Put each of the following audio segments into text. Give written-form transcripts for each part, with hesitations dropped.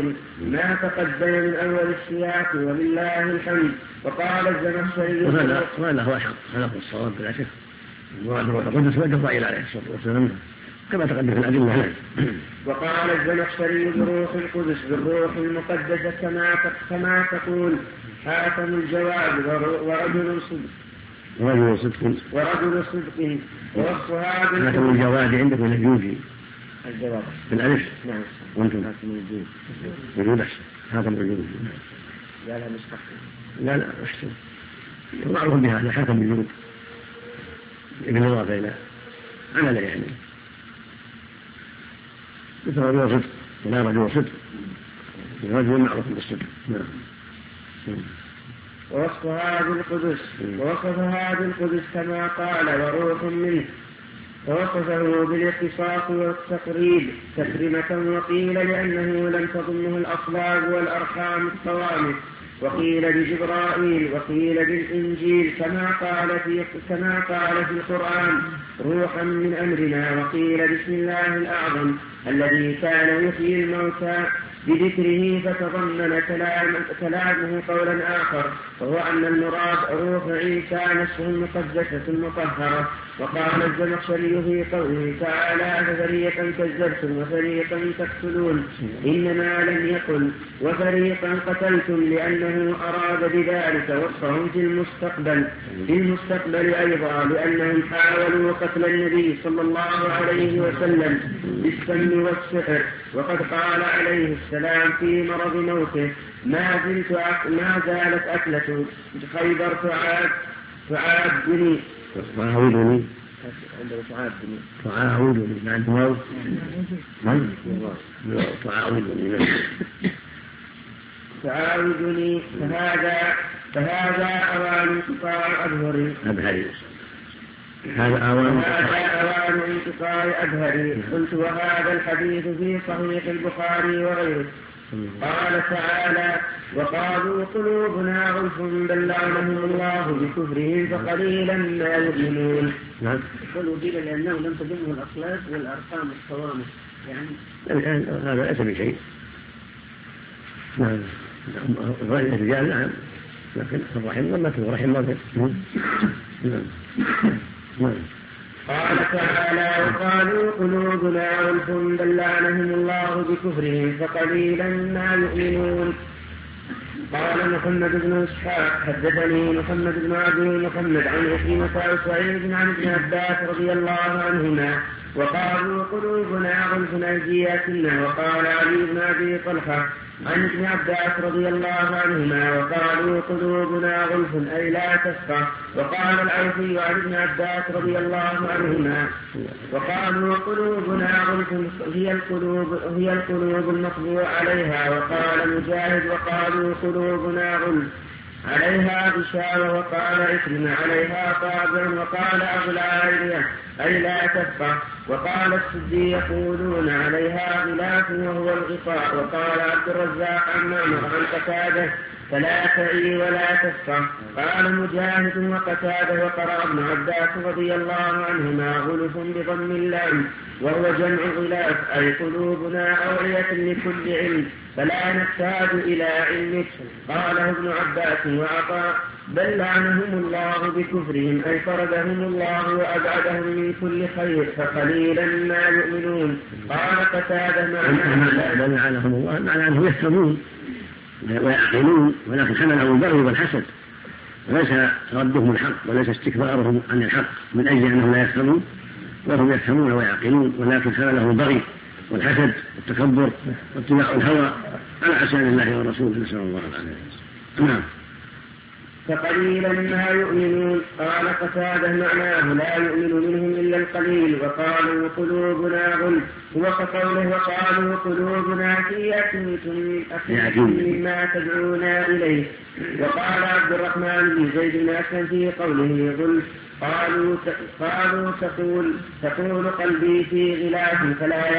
الطويل ما تقدم من أول السياق ولله الحمد. وقال الزمخشري وهذا هو أحق، هذا هو الصواب بلا شك. المراد هو القدس وجبرائيل عليه الصلاة والسلام كما تقدم في الأدلة. وقال الزمخشري بروح القدس بالروح المقدسة كما تقول حاتم الجواد ورجل صدق ووصف هذا حاتم الجواد عندكم الجوجي الجواد بالألف. نعم. وانتم وجود أحسن حاتم الجوجي. لا مستقيم. لا أحسن معروف بهذا حاتم الجوجي ابن إضافة إلى عمل يعني مثل رجل صدق ولا رجل صدق رجل معروف بالصدق. ووصف هذا القدس كما قال وروح منه ووصفه بالاختصاص والتقريب تكريمة وقيل لأنه لم تضمه الأصلاب والأرحام الصوامت وقيل بجبرائيل وقيل بالإنجيل كما قال في القرآن روحا من أمرنا وقيل بسم الله الأعظم الذي كان يحيي الموتى بذكره فتضمن كلامه قولا آخر وهو أن المراد روح عيسى نفسه المقدسة المطهرة. وقال الزمخشري في قوله تعالى ففريقا كذبتم وفريقا تقتلون إنما لم يقل وفريقا قتلتم لأنه أراد بذلك وصفهم في المستقبل أيضا لأنهم حاولوا قتل النبي صلى الله عليه وسلم بالسم والسحر وقد قال عليه السلام في مرض موته ما زالت أكلة خيبر تعادني فهذا أوان انقطاع أبهري. قلت وهذا الحديث في صحيح البخاري وغيره. قال تعالى وقالوا قلوبنا غلف بل لعنهم الله بكفرهم فقليلا ما يؤمنون. قالوا قيل لأنه لم تضمه الأصلاب والأرحام الصوامت يعني هذا ليس بشيء. الرجال نعم لكن الرحم لما تكون رحم ما قال تعالى وقالوا قلوبنا غلف بل لعنهم الله بكفرهم فقليلا ما يؤمنون. قال محمد بن إسحاق حدثني محمد بن عبد محمد عن عكرمة وسعيد عن ابن عباس رضي الله عنهما وقالوا قلوبنا غلف أيدياتنا. وقال علي بن أبي طلحة عن ابن عباس رضي الله عنهما وقالوا قلوبنا غلف أي لا تفقه. وقال العوفي عن ابن عباس رضي الله عنهما وقالوا قلوبنا غلف هي القلوب المطبوع عليها. وقال مجاهد وقالوا قلوبنا غلف عليها غشاوة. وقال عكرمة عليها طابع. وقال أبو العالية أي لا تفقه. وقال السدي يقولون عليها غلاف وهو الغطاء. وقال عبد الرزاق عن معمر عن قتادة فلا تعي ولا تفقه. قال مجاهد وقتادة وقرأ ابن عباس رضي الله عنهما غلف بضم اللام وهو جمع غلاف أي قلوبنا أوعية لكل علم فلا نحتاج إلى علمك. قاله ابن عباس وعطاء بل لعنهم الله بكفرهم أي طردهم الله وأبعدهم من كل خير فقليلا ما يؤمنون. قال قتادة بل لعنهم الله معنى أنهم يفهمون ويعقلون ولكن حملهم البغي والحسد وليس ردهم الحق وليس استكبارهم عن الحق من أجل أنهم لا يفهمون وهم يفهمون ويعقلون ولكن حملهم البغي والحسد والتكبر واتباع الهوى على عصيان الله ورسوله نسأل الله العافية. نعم. فقليلا ما يؤمنون. قال قتادة معناه لا يؤمن منهم إلا القليل. وقالوا قلوبنا غلف هو كقوله وقالوا قلوبنا في أكنة مما تدعونا إليه. وقال عبد الرحمن بن زيد بن أسلم في قوله غلف قالوا تقول قلبي في غلاف فلا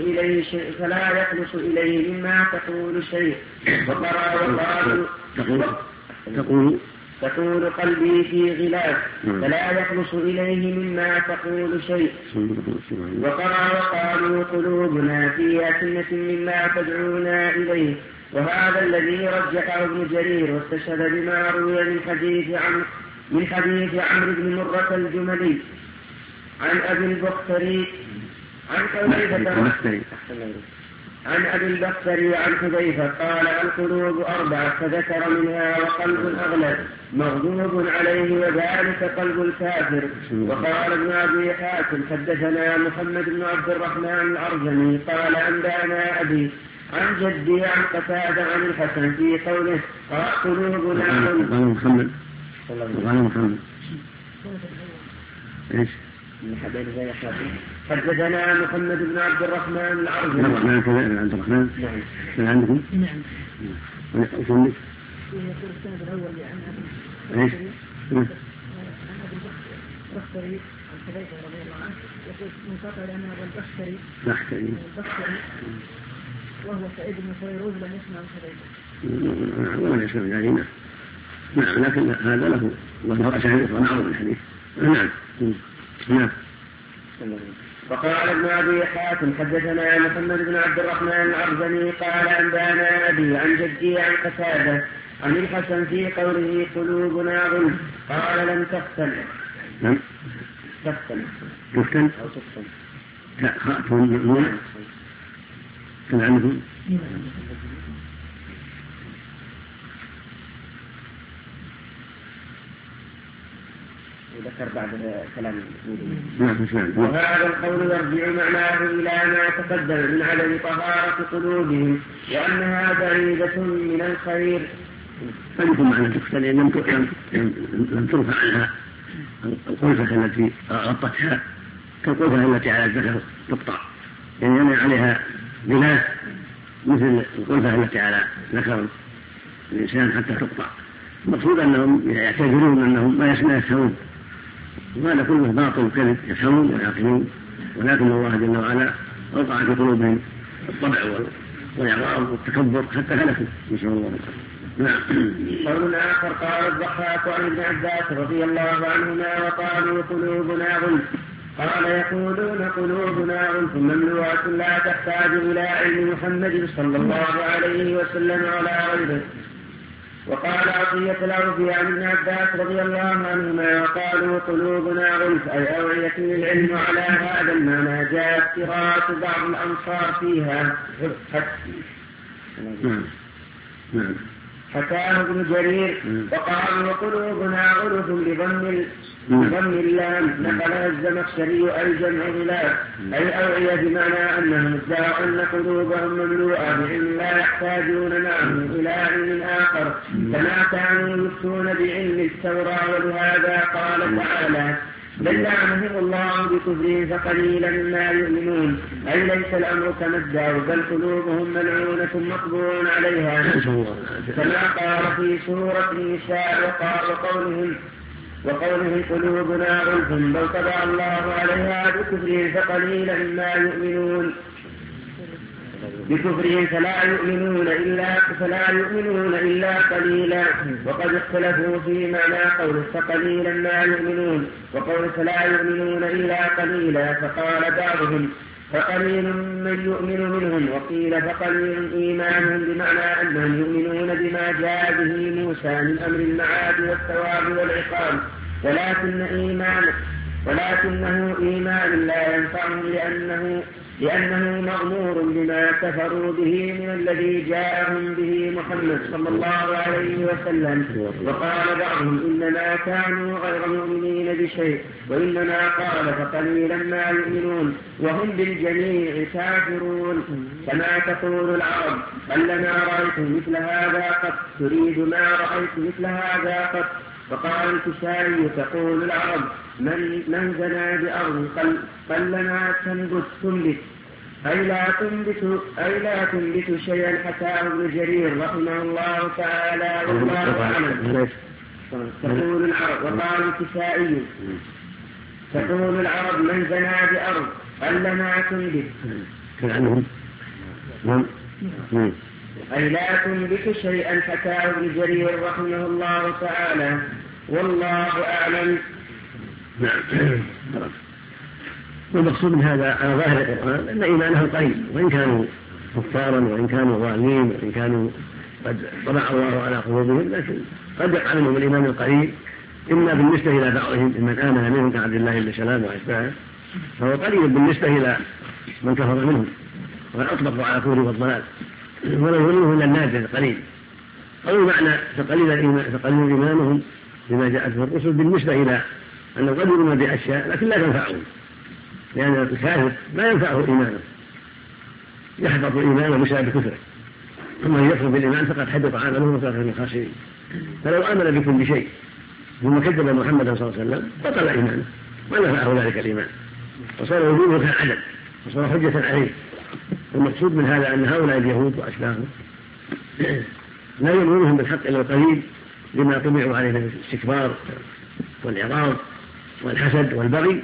يخلص إليه مما تقول شيء. وقالوا تقول قلبي في غلاف فلا يخلص إليه مما تقول شيء. وقرأ وقالوا قلوبنا في أكنة مما تدعونا إليه. وهذا الذي رجحه ابن جرير واستشهد بما روي من حديث عمرو بن مرة الجملي عن أبي البختري عن أبي البختري عن حذيفة قال القلوب 4 فذكر منها وقلب أغلب مغضوب عليه وذلك قلب الكافر. وقال ابن أبي حاتم حدثنا محمد بن عبد الرحمن الأرجمي قال أنبأنا أبي عن جدي عن قتادة عن الحسن في قوله قلوبنا محمد ايش؟ حدثنا محمد بن عبد الرحمن العربي. الرحمن كذا عبد الرحمن. نعم. من عندكم؟ نعم. وصلت. يقول السند الأول عن ايش؟ عن أبي البختري عن حذيفة رضي الله عنه يقول منقطع لأن أبا البختري وهو سعيد بن فيروز لم يسمع عن حذيفة. ولا يسمع علينا. نعم لكن هذا له أسانيد ومعروف الحديث. نعم. وقال ابن أبي حاتم حدثنا محمد بن عبد الرحمن العرزمي قال أنبأنا أبي عن جدي عن قتادة عن الحسن في قوله قلوبنا غلف قال لم تفتن. لم تفتن أو تفتن خاء كان عندكم؟ وذكر بعد كلام وهذا القول يرجع معناه إلى ما تقدم من عدم طهارة قلوبهم وأنها بعيدة من الخير. فلكم معنى تفتن لم ترفع عنها القلفة التي غطتها كالقلفة التي على الذكر تقطع، يعني عليها غلاف مثل القلفة التي على ذكر الإنسان حتى تقطع. المقصود أنهم يعتذرون أنهم ما يفهمون، وهذا كله باطل وكذب، يفهمون ويعقلون، ولكن الله جل وعلا أوقع في قلوبهم الطبع والإعراض والتكبر حتى هلكوا، نسأل الله العافية. قول آخر قال الضحاك عن ابن عباس رضي الله عنهما وقالوا قلوبنا غلف قال يقولون قلوبنا غلف مملوءة لا تحتاج إلى علم محمد صلى الله عليه وسلم ولا غيره. وقال عطية الأوفي عن ابن عباس رضي الله عنهما وقالوا قلوبنا غلف أي أوعية العلم على هذا المعنى جاءت قراءة بعض الأنصار فيها حكاه ابن جرير وقالوا قلوبنا غلف بضم اللام نقلها الزمخشري أي جمع غلاف أي أوعية بمعنى أنهم ادعوا أن قلوبهم مملوءة بعلم لا يحتاجون معه إلى علم آخر كما كانوا يفتون بعلم التوراة. ولهذا قال تعالى بل لعنهم الله بكفرهم فقليلا ما يؤمنون أي ليس الأمر كما ادعوا بل قلوبهم ملعونة مطبوع عليها كما قال في سورة النساء وقولهم قلوبنا غلف بل طبع الله عليها بكفرهم فقليلا ما يؤمنون بكفرهم فلا يؤمنون إلا قليلا. وقد اختلفوا في معنى قوله فقليلا ما يؤمنون وقول فلا يؤمنون إلا قليلا، فقال بعضهم فقليل من يؤمن منهم وقيل فقليل إيمانهم بمعنى أنهم يؤمنون بما جاء به موسى من أمر المعاد والثواب والعقاب ولكنه إيمان لا ينفعهم لأنه مغمور بما كفروا به من الذي جاءهم به محمد صلى الله عليه وسلم. وقال بعضهم إنما كانوا غير مؤمنين بشيء وإنما قال فقليلا ما يؤمنون وهم بالجميع كافرون كما تقول العرب قلما رأيت مثل هذا قط تريد ما رأيت مثل هذا قط. وقال الكسائي تقول العرب من زنى بأرض قلما تنبت أي لا تنبت شيئا حكاه ابن جرير رحمه الله تعالى والله أعلم. تقول العرب وقال الكسائي تقول العرب من زنى بأرض قلما تنبت أي لا تنبت شيئا حكاه ابن جرير رحمه الله تعالى، والله أعلم. نعم. والمقصود من هذا على ظاهر القرآن أن إيمانهم قليل، وإن كانوا كفارا وإن كانوا ظالمين وإن كانوا قد طبع الله على قلوبهم، لكن قد يقع منهم الإيمان القليل، إما بالنسبة إلى بعضهم من آمن منهم كعبد الله بن سلام وأشباهه، فهو قليل بالنسبة إلى من كفر منهم وقد أطبقوا على الكفر والضلال، ولا يظنه إلا النادر القليل. أو معنى تقليل إيمانهم بما جاءت في الرسل بالنسبة إلى أنه قد يؤمن بأشياء لكن لا تنفعهم، لأن الكافر لا ينفعه إيمانه، يحبط إيمانه بسبب كفره، ومن يكفر بالإيمان فقد حبط عمله وصار من الخاسرين. فلو آمن بكل شيء ثم كذب محمدا صلى الله عليه وسلم بطل إيمانه ما نفعه ذلك الإيمان، وصار وجوده كالعدم وصار حجة عليه. المقصود من هذا أن هؤلاء اليهود وأشباههم لا يؤمنون بالحق إلا القليل لما طبعوا عليه من الاستكبار والإعراض والحسد والبغي،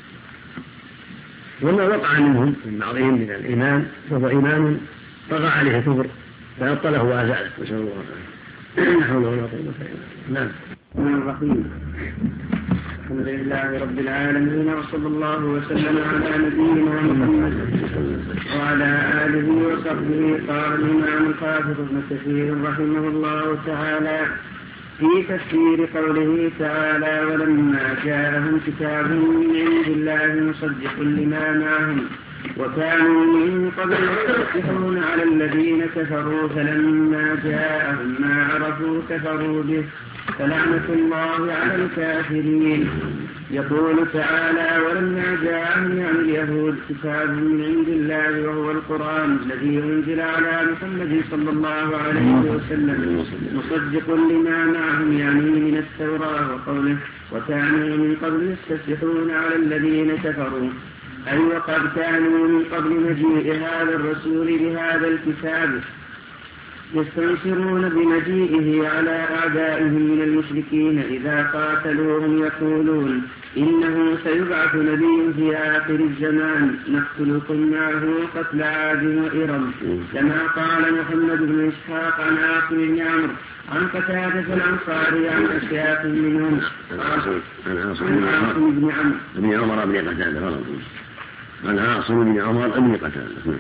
وما وقع منهم من بعضهم من الإيمان فهو إيمان طغى عليه الكفر فأبطله وأزاله، نسأل الله لا حول ولا قوة إلا بالله. نعم. الرحيم. الحمد لله رب العالمين، وصلى الله وسلم على نبينا محمد وعلى آله وصحبه. قال الإمام الحافظ ابن كثير رحمه الله تعالى في تفسير قوله تعالى: ولما جاءهم كتاب من عند الله مصدق لما معهم وكانوا من قبل يستفتحون على الذين كفروا فلما جاءهم ما عرفوا كفروا به فلعنة الله على الكافرين. يقول تعالى: ولما جاءهم يعني اليهود كتاب من عند الله وهو القرآن الذي أنزل على محمد صلى الله عليه وسلم مصدق لما معهم يعني من التوراة، وقوله: وكانوا من قبل يستفتحون على الذين كفروا، أي وقد كانوا من قبل مجيء هذا الرسول بهذا الكتاب يستنصرون بمجيئه على أعدائهم من المشركين إذا قاتلوهم يقولون: إنه سيبعث نبي في آخر الزمان نقتلكم معه قتل عاد وإرم، كما قال محمد بن إسحاق عن عاصم بن عمرو عن قتادة الأنصاري عن أشياخ منهم عن عاصم بن عمر بن قتادة عن عاصم بن عمر بن قتادة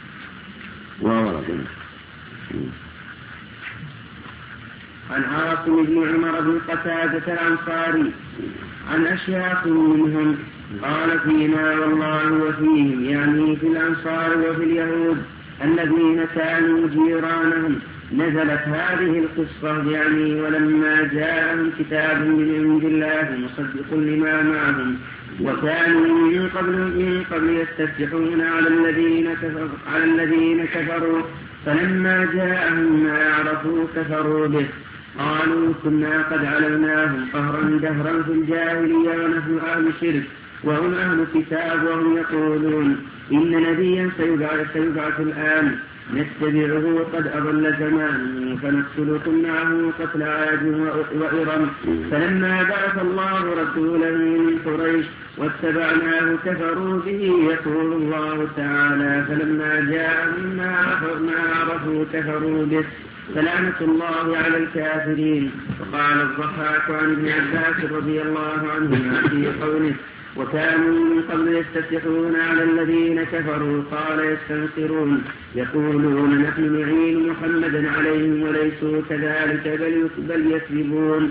عن عاصم بن عمر بن قتادة الأنصاري عن أشياخ منهم قال: فينا والله وفيهم، يعني في الأنصار وفي اليهود الذين كانوا جيرانهم نزلت هذه القصة، يعني يعني جاءهم كتاب من عند الله مصدق لما معهم وكانوا من قبل يستفتحون على الذين كفروا فلما جاءهم ما عرفوا كفروا به. قالوا: كنا قد علمناهم قهرا دهرا في الجاهلية ونحن أهل شرك وهم أهل كتاب، وهم يقولون: إن نبيا سيبعث الآن نتبعه قد أضل زمانه فنقتلكم معه قتل عاد وإرم. فلما بعث الله رسولا من قريش واتبعناه كفروا به. يقول الله تعالى: فلما جاءهم ما عرفوا كفروا به فلعنة الله على الكافرين. وقال الضحاك عن ابن عباس رضي الله عنهما في قوله: وكانوا من قبل يستفتحون على الذين كفروا، قال: يستنصرون يقولون: نحن نعين محمدا عليهم وليسوا كذلك بل يكذبون.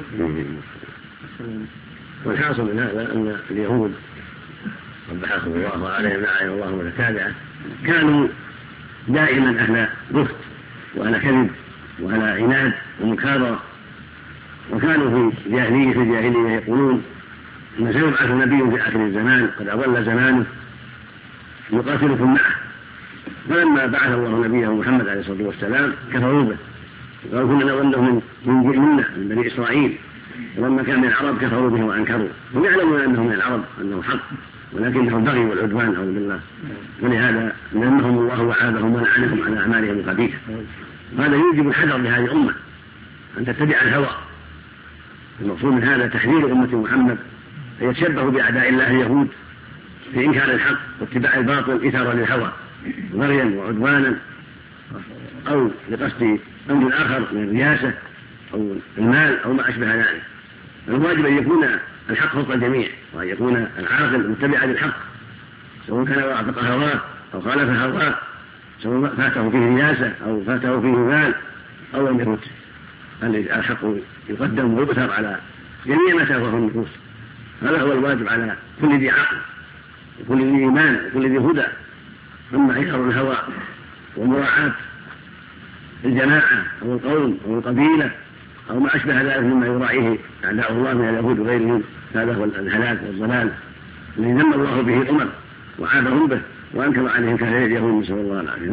والحاصل من هذا أن اليهود قبحهم الله عليهم لعنهم الله وتابعه كانوا دائما أهل بخت وأهل كذب وأهل عناد ومكابرة، وكانوا في الجاهلية يقولون إن سيبعث نبي في آخر الزمان قد أضل زمانه يقاتلكم معه. فلما بعث الله نبيه محمد عليه الصلاة والسلام كفروا به وقالوا: كنا نظنه من بني إسرائيل، ولما كان من العرب كفروا به وأنكروا، هم يعلمون أنه من العرب أنه حق ولكنه البغي والعدوان أعوذ بالله، ولهذا لأنهم الله وعابهم ولعنهم على أعمالهم الخبيثة. هذا يوجب الحذر لهذه الأمة أن تتبع الهوى. المقصود من هذا تحذير أمة محمد أن يتشبهوا بأعداء الله اليهود في إنكار الحق واتباع الباطل إثارا للهوى بغيا وعدوانا أو لقصد أمر آخر من الرياسة أو المال أو ما أشبه ذلك. الواجب أن يكون الحق فوق الجميع، وأن يكون العاقل متبعا للحق، سواء كان وافق هواه أو خالف هواه، سواء فاته فيه رياسة أو فاته فيه مال أو لم يفت. الحق يقدم ويؤثر على جميع ما تهواه النفوس. هذا هو الواجب على كل ذي عقل وكل ذي إيمان وكل ذي هدى. أما عيار الهوى ومراعاة الجماعة أو القوم أو القبيلة أو ما أشبه ذلك مما يراعيه أعداء الله من اليهود وغيرهم، هذا هو الهلاك والضلال الذي ذم الله به الأمم وعابهم به وأنكر عليهم كثير اليهود، نسأل الله العافية.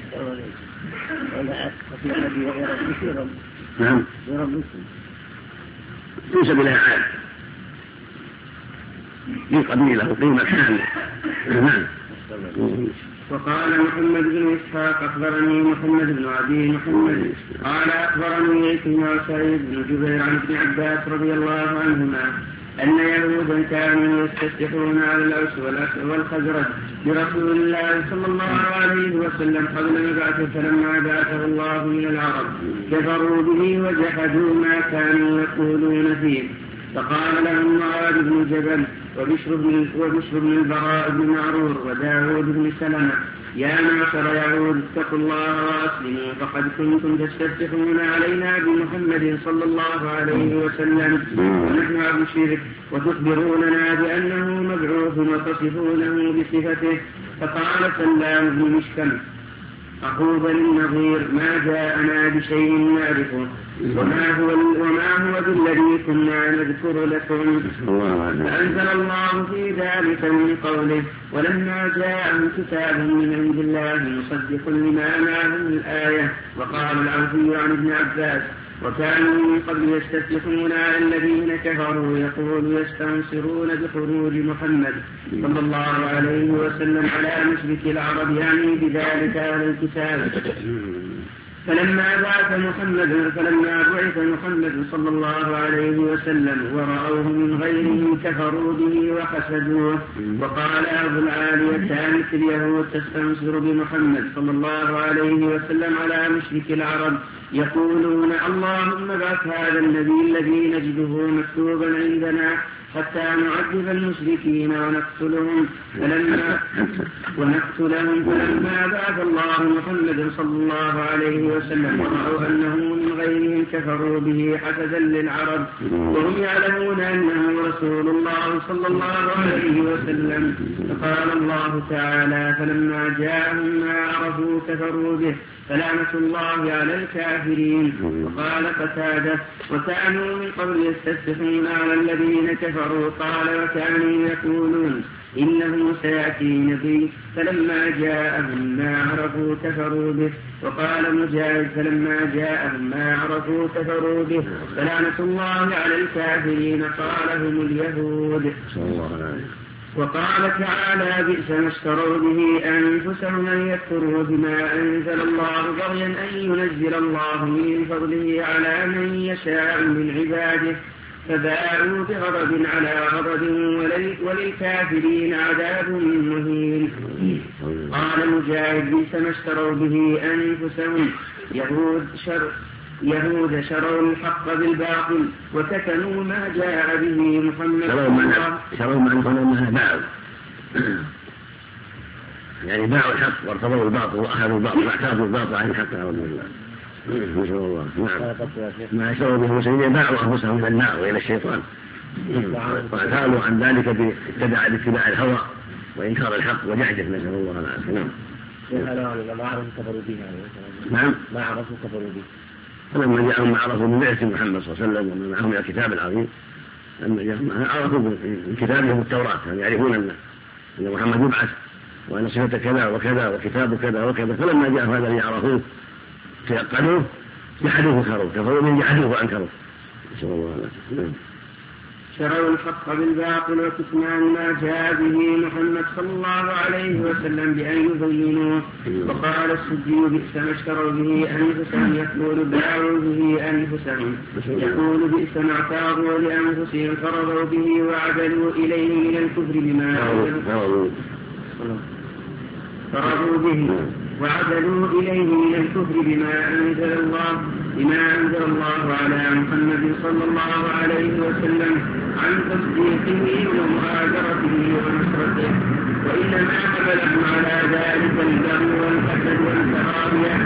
نعم. تنسب إلى عاد في قبيلة وقيمة كاملة. نعم. وقال محمد بن إسحاق أخبرني محمد بن عدي محمد قال أخبرني عكرمة وسعيد بن جبير عن ابن عباس رضي الله عنهما أن يهودا كانوا يستفتحون على الأوس والخزرج برسول الله صلى الله عليه وسلم قبل مبعثه، فلما بعثه الله من العرب كفروا به وجحدوا ما كانوا يقولون فيه. فقال لهم معاذ بن جبل وبشر بن البراء بن معرور وداود بن سلمة: يا معشر يهود اتقوا الله وأسلموا، فقد كنتم تستفتحون علينا بمحمد صلى الله عليه وسلم ونحن عبد الشرك، وتخبروننا بأنه مبعوث وتصفونه بصفته. فقال سلام بن مشكم أخو بني النضير: ما جاءنا بشيء نعرفه وما هو بالذي كنا نذكر لكم. فأنزل الله في ذلك من قوله: ولما جاءهم كتاب من عند الله مصدق لما معهم الآية. وقال العوفي عن ابن عباس: وكانوا من قبل يستفتحون على الذين كفروا يقول يستنصرون بخروج محمد صلى الله عليه وسلم على مشرك العرب، يعني بذلك أهل الكتاب. فلما بعث محمد صلى الله عليه وسلم ورأوه من غيره كفروا به وحسدوه. وقال أبو العالية: كانت اليهود تستنصر بمحمد صلى الله عليه وسلم على مشرك العرب يقولون: اللهم ابعث هذا النبي الذي نجده مكتوبا عندنا حتى نعذب المشركين ونقتلهم. فلما بعث الله محمد صلى الله عليه وسلم ورأوا أنه من غيرهم كفروا به حسدا للعرب وهم يعلمون أنه رسول الله صلى الله عليه وسلم. فقال الله تعالى: فلما جاءهم ما عرفوا كفروا به فلعنة الله على الكافرين. وقال قتادة: وكانوا من قبل يستفتحون على الذين كفروا. قال: وكانوا يقولون إنه سيأتي نبي فلما جاءهم ما عرفوا كفروا به. وقال مجاهد: فلما جاءهم ما عرفوا كفروا به فلعنة الله على الكافرين. قال: هم اليهود. وقال تعالى: بئس ما اشتروا به أنفسهم أن يكفروا بما أنزل الله بغيا أن ينزل الله من فضله على من يشاء من عباده، فباءوا بغضب على غضب وللكافرين عذاب مهين. قال مجاهد: بئس ما اشتروا به أنفسهم. يهود شروا الحق بالباطل وكتموا ما جاء به محمد. شروا معنى باعوا، يعني باعوا الحق وارتضوا الباطل واخذوا الباطل واعترضوا الباطل عن الحق. اعوذ بالله. نسأل الله. نعم. ما شروا به المسلمين باعوا انفسهم الى النار والى الشيطان، واعترضوا عن ذلك باتباع الهوى وانكار الحق وجحده. نسأل الله العافية. نعم. ما عرفوا كفروا به. نعم. ما عرفوا كفروا به. فلما جاءهم ما عرفوا من بعثة محمد صلى الله عليه وسلم ومن معهم الكتاب العظيم، لما جاءهم عرفوا من كتابهم التوراة، يعرفون أن محمد يبعث وأن صفته كذا وكذا وكتابه كذا وكذا. فلما جاءهم هذا اللي عرفوه تيقنوه جحدوه وكفروا، كفروا من جحدوه وأنكروه. نسأل الله العافية. شروا الحق بالباطل وكتمان ما جاء به محمد صلى الله عليه وسلم بأن يبينوه. وقال السدي: بئس ما اشتروا به أنفسهم. يقول: باعوا به أنفسهم. يقول: بئس ما اعتاضوا لأنفسهم فرضوا به وعدلوا إليه من الكفر بما فرضوا به وعدلوا إليه من الكفر بما أنزل الله على محمد صلى الله عليه وسلم عن تصديقه ومؤازرته ونصرته، وإنما حملهم على ذلك البغي والحسد والكراهية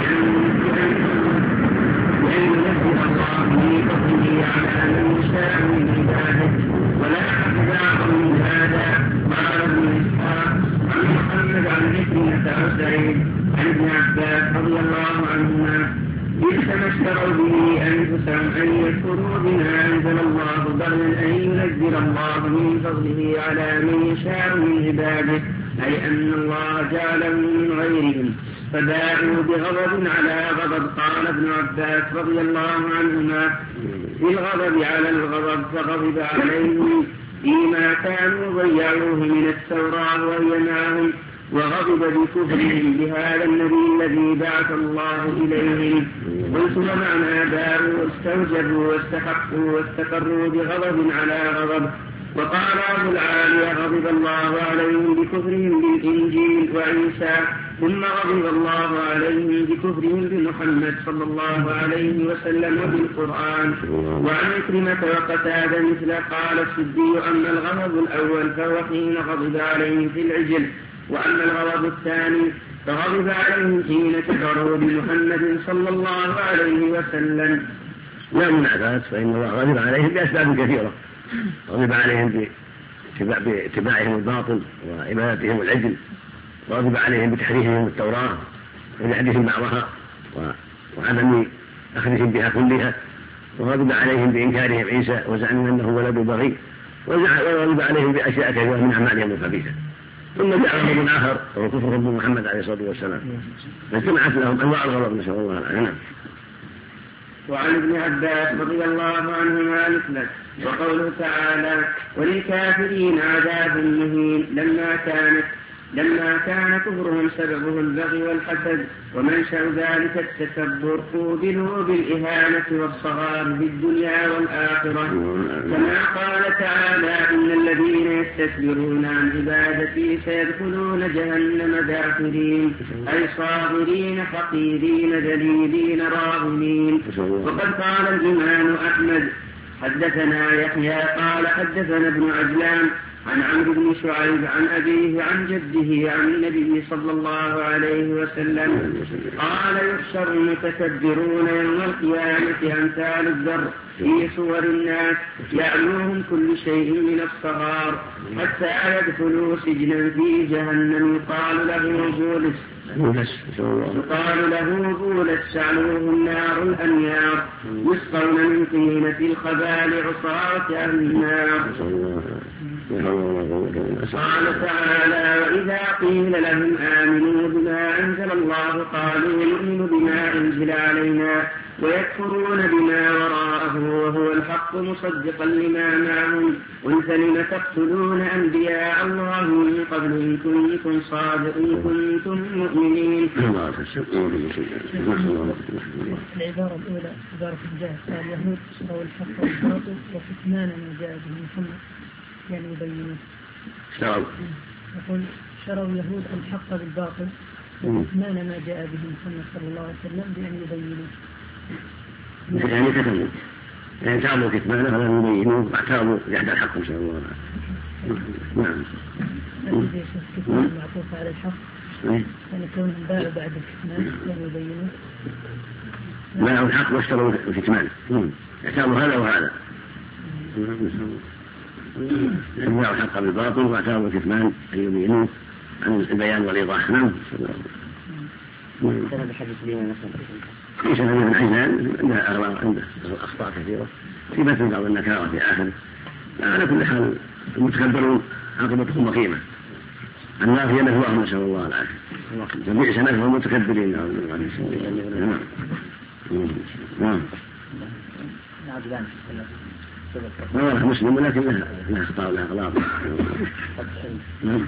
لأن ينزل الله من فضله على من يشاء من عباده، ولا أحد من هذا. قال ابن إسحاق عن محمد عن عكرمة أو سعيد عن ابن عباس رضي الله عنهما: بئس ما اشتروا به أنفسهم أن يكفروا بما أنزل الله بغيا أن ينزل الله من فضله على من يشاء من عباده، أي أن الله جعلهم من غيرهم فباعوا بغضب على غضب. قال ابن عباس رضي الله عنهما: بالغضب على الغضب، فغضب عليهم فيما كانوا ضيعوه من التوراة وهي معهم، وغضب بكفرهم بهذا النبي الذي بعث الله إليهم. قلت: ومعنى باعوا واستوجبوا واستحقوا واستقروا بغضب على غضب. وقال أبو العالية: غضب الله عليهم بكفرهم بالإنجيل وعيسى، ثم غضب الله عليهم بكفرهم بمحمد صلى الله عليه وسلم وبالقرآن. وعن عكرمة وقتادة مثل. قال السدي: أما الغضب الأول فهو حين غضب عليهم في العجل، وأما الغضب الثاني فغضب عليهم حين كفروا بمحمد صلى الله عليه وسلم. لا منافاة، فإن الله غضب عليهم بأسباب كثيرة. غضب عليهم باتباعهم الباطل وعبادتهم العجل، وغضب عليهم بتحريفهم التوراة وجحدهم بعضها وعدم أخذهم بها كلها، وغضب عليهم بإنكارهم عيسى وزعمهم أنه ولد بغي، وغضب عليهم بأشياء كثيرة من أعمالهم الخبيثة. ثم جاء غضب آخر وهو كفر محمد عليه الصلاة والسلام، فاجتمعت لهم أنواع الغضب، نسأل الله العافية. وعن ابن عباس رضي الله عنهما مثله. وقوله تعالى: وللكافرين عذاب مهين، لما كان كفرهم سببه البغي والحسد ومنشأ ذلك التكبر، قوبلوا بالإهانة والصغار في الدنيا والآخرة، كما قال تعالى: إن الذين يستكبرون عن عبادتي سيدخلون جهنم داخرين، أي صاغرين حقيرين ذليلين راغمين. وقد قال الإمام أحمد: حدثنا يحيى قال حدثنا ابن عجلان عن عمرو بن شعيب عن أبيه عن جده عن النبي صلى الله عليه وسلم قال: يحشر المتكبرون يوم القيامة أمثال الذر في صور الناس، يعلوهم كل شيء من الصغار، حتى يدخلوا سجنا في جهنم يقال له بولس شعلوه النار الأنيار، يسقون من طينة الخبال عصاة أهل النار. قال تعالى: وإذا قيل لهم آمنوا بما أنزل الله قالوا نؤمن بما أنزل علينا، ويكفرون بما وراءه وهو الحق مصدقا لما معهم، قل فلم تقتلون أنبياء الله من قبل إن كنتم صادقين كنتم مؤمنين. العبارة الأولى عبارة الجاهل، اليهود اشتروا الحق والباطل وكتمان ما جاء به محمد، يعني يبينون. يقول: شروا اليهود الحق بالباطل وكتمان ما جاء به محمد صلى الله عليه وسلم بأن يبينون. يعني كتموا، يعني تعبوا كتمانه ولم يبينوه واعترضوا جحد الحق إن شاء الله. نعم. الكتمان معطوف على الحق، يعني كونهم باعوا بعد الكتمان لم يبينوه. باعوا الحق واشتروا الكتمان، اعترضوا هذا وهذا. باعوا الحق بالباطل واعترضوا الكتمان أن يبينوه عن البيان والإيضاح. نعم. في سنة من عجلان عنده أخطاء كثيرة في متن بعض النكارة في آخر. على كل حال المتكبرون عاقبتهم وخيمة، النار هي مثواهم، نسأل الله العافية. فبئس مثوى المتكبرين. نعم. رواه مسلم ولكن لها أخطاء ولها أغلاط. نعم.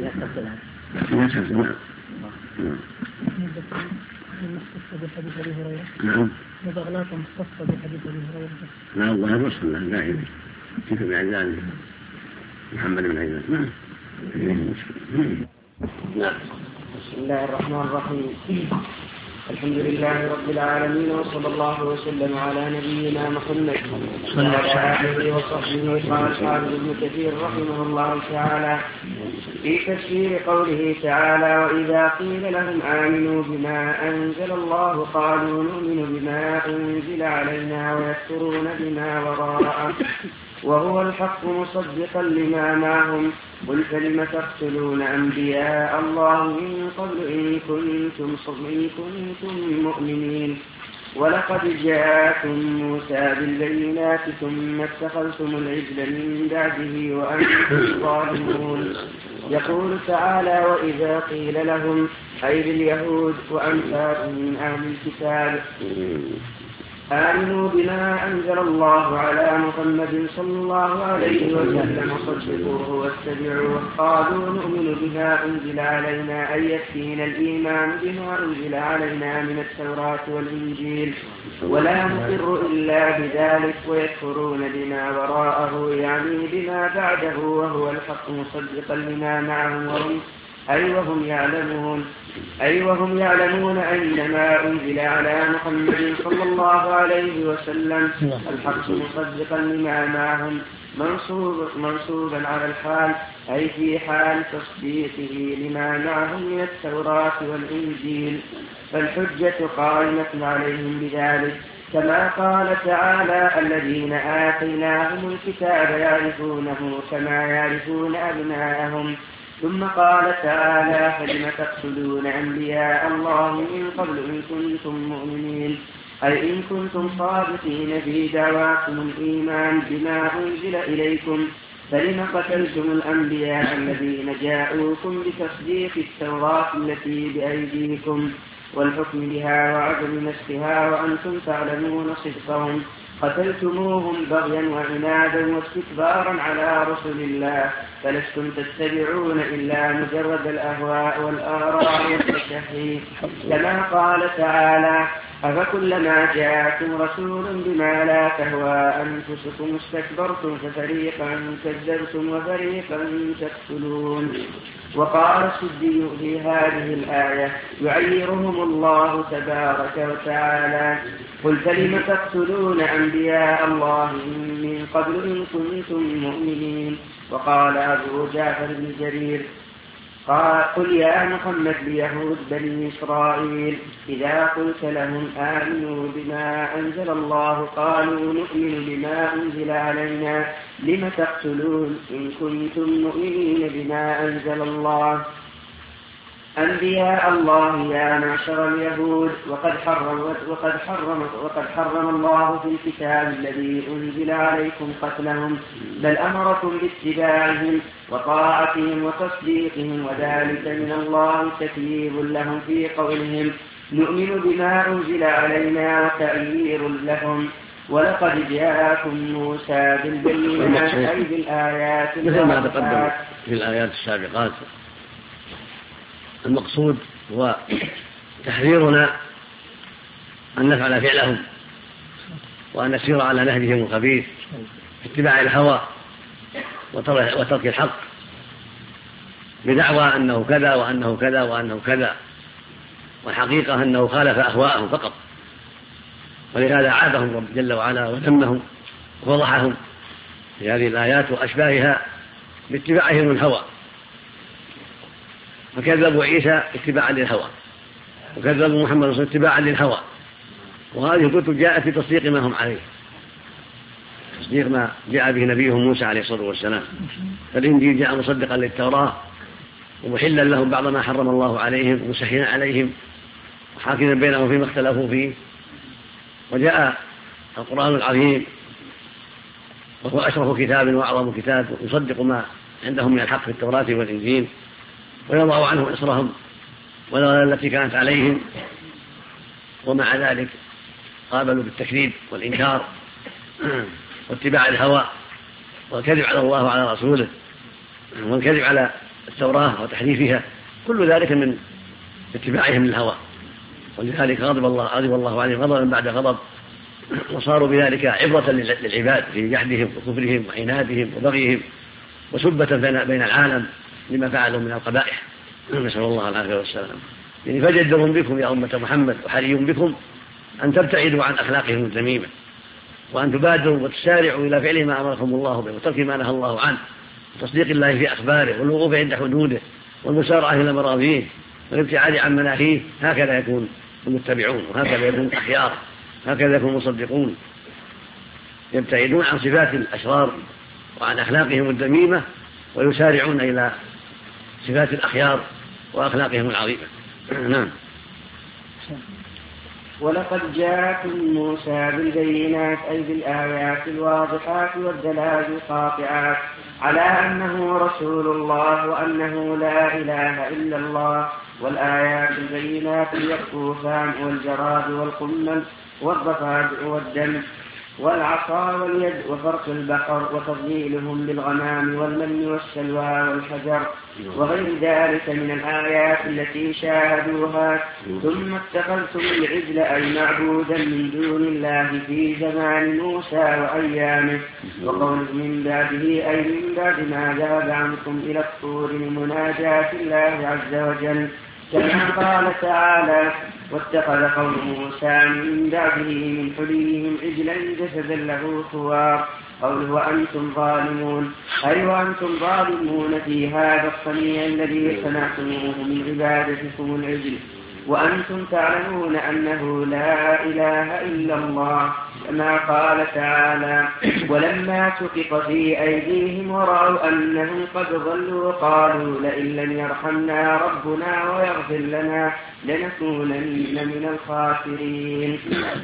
مختصة بحديث أبي هريرة. نعم. وبغلاط مختصة بحديث أبي هريرة. لا الله الرسول الله دائما كيف بعجلان محمد بن عجلان. نعم. بسم الله الرحمن الرحيم. الحمد لله رب العالمين، وصلى الله وسلم على نبينا محمد وعلى آله وصحبه. قال الحافظ ابن كثير رحمه الله تعالى في تفسير قوله تعالى: وإذا قيل لهم آمنوا بما أنزل الله قالوا نؤمن بما أنزل علينا ويكفرون بما وراءه وهو الحق مصدقا لما معهم. قل فلم تقتلون أنبياء الله من قبل إن كنتم مؤمنين. ولقد جاءكم موسى بالبينات ثم اتخذتم العجل من بعده وأنتم ظالمون. يقول تعالى: وإذا قيل لهم، أي باليهود وأمثالهم من أهل الكتاب، آمنوا بما أنزل الله على محمد صلى الله عليه وسلم صدقوه واتبعوه، قالوا نؤمن بما أنزل علينا، أي يكفينا الإيمان بما أنزل علينا من التوراة والإنجيل ولا نقر إلا بذلك، ويكفرون بما وراءه يعني بما بعده وهو الحق مصدقا لما معهم وهم يعلمون أن ما أنزل على محمد صلى الله عليه وسلم الحق مصدقا لما معهم، منصوبا على الحال، أي في حال تصديقه لما معهم من التوراة والإنجيل، فالحجة قائمة عليهم بذلك، كما قال تعالى: الذين آتيناهم الكتاب يعرفونه كما يعرفون أبناءهم. ثم قال تعالى: فلم تقتلون أنبياء الله من قبل إن كنتم مؤمنين، أي إن كنتم صادقين في دعواكم الإيمان بما أنزل إليكم، فلم قتلتم الأنبياء الذين جاءوكم بتصديق التوراة التي بأيديكم والحكم بها وعدم نسخها وأنتم تعلمون صدقهم، قتلتموهم بغيا وعنادا واستكبارا على رسل الله، فلستم تتبعون إلا مجرد الأهواء والآراء والتشهي، كما قال تعالى: أفكلما جاءكم رسول بما لا تهوى أنفسكم استكبرتم ففريقا كذبتم وفريقا تقتلون. وقال السدي في هذه الآية يعيرهم الله تبارك وتعالى: قل فلم تقتلون أنبياء الله من قبل إن كنتم مؤمنين. وقال أبو جعفر بن جرير: قل يا محمد ليهود بني إسرائيل إذا قلت لهم آمنوا بما أنزل الله قالوا نؤمن بما أنزل علينا لم تقتلون إن كنتم مؤمنين بما أنزل الله أنبياء الله يا معشر اليهود، وقد حرم الله في الكتاب الذي أنزل عليكم قتلهم، بل أمركم باتباعهم وطاعتهم وتصديقهم، وذلك من الله تكليف لهم في قولهم نؤمن بما أنزل علينا وتأيير لهم. ولقد جاءكم موسى بالبينات أي بالآيات مثل ما تقدم في الآيات السابقات. المقصود هو تحذيرنا أن نفعل فعلهم وأن نسير على نهجهم الخبيث في اتباع الهوى وترك الحق بدعوى أنه كذا وأنه كذا وأنه كذا، والحقيقة أنه خالف أهواءهم فقط. ولهذا عابهم رب جل وعلا وذمهم وفضحهم في هذه الآيات وأشباهها باتباعهم الهوى، فكذبوا عيسى اتباعا للهوى، وكذبوا محمد صلى الله عليه وسلم اتباعا للهوى. وهذه الكتب جاءت في تصديق ما هم عليه، تصديق ما جاء به نبيهم موسى عليه الصلاة والسلام. فالإنجيل جاء مصدقا للتوراة ومحلا لهم بعض ما حرم الله عليهم ومسهلا عليهم وحاكما بينهم فيما اختلفوا فيه. وجاء القرآن العظيم وهو أشرف كتاب وأعظم كتاب يصدق ما عندهم من الحق في التوراة والإنجيل ويضع عنهم إصرهم والأغلال التي كانت عليهم، ومع ذلك قابلوا بالتكذيب والإنكار واتباع الهوى والكذب على الله وعلى رسوله والكذب على التوراة وتحريفها، كل ذلك من اتباعهم للهوى. ولذلك غضب الله عليهم غضبا بعد غضب، وصاروا بذلك عبرة للعباد في جحدهم وكفرهم وعنادهم وبغيهم وسبة بين العالم لما فعلوا من القبائح نسأل الله العافية والسلام. يعني فجدر بكم يا أمة محمد وحري بكم أن تبتعدوا عن أخلاقهم الذميمة، وأن تبادروا وتسارعوا إلى فعل ما أمركم الله به وترك ما نهى الله عنه، وتصديق الله في أخباره والوقوف عند حدوده والمسارعة إلى مراضيه والابتعاد عن مناهيه. هكذا يكون المتبعون، وهكذا يكون الأخيار، هكذا يكون المصدقون، يبتعدون عن صفات الأشرار وعن أخلاقهم الذميمة ويسارعون إلى صفات الأخيار وأخلاقهم العظيمة. نعم. ولقد جاءكم موسى بالبينات أي بالآيات الواضحات والدلائل القاطعات على أنه رسول الله وأنه لا إله إلا الله، والآيات البينات اليقطوفان والجراد والقمل والضفادع والدم والعصا واليد وفرق البقر وتضليلهم بالغمام والمن والسلوى والحجر وغير ذلك من الآيات التي شاهدوها. ثم اتخذتم العجل أي معبودا من دون الله في زمان موسى وأيامه، وقول من بعده أي من بعد ما ذهب عنكم إلى الطور لمناجاة الله عز وجل، كما قال تعالى: واتخذ قوم موسى من بعده من حليهم عجلا جسدا له خوار. قوله وأنتم ظالمون أي وأنتم ظالمون في هذا الصنيع الذي صنعتموه من عبادتكم العجل، وأنتم تعلمون أنه لا إله إلا الله، كما قال تعالى: ولما سقط في أيديهم ورأوا أنهم قد ضلوا قالوا لئن لم يرحمنا ربنا ويغفر لنا لنكونن من الخاسرين.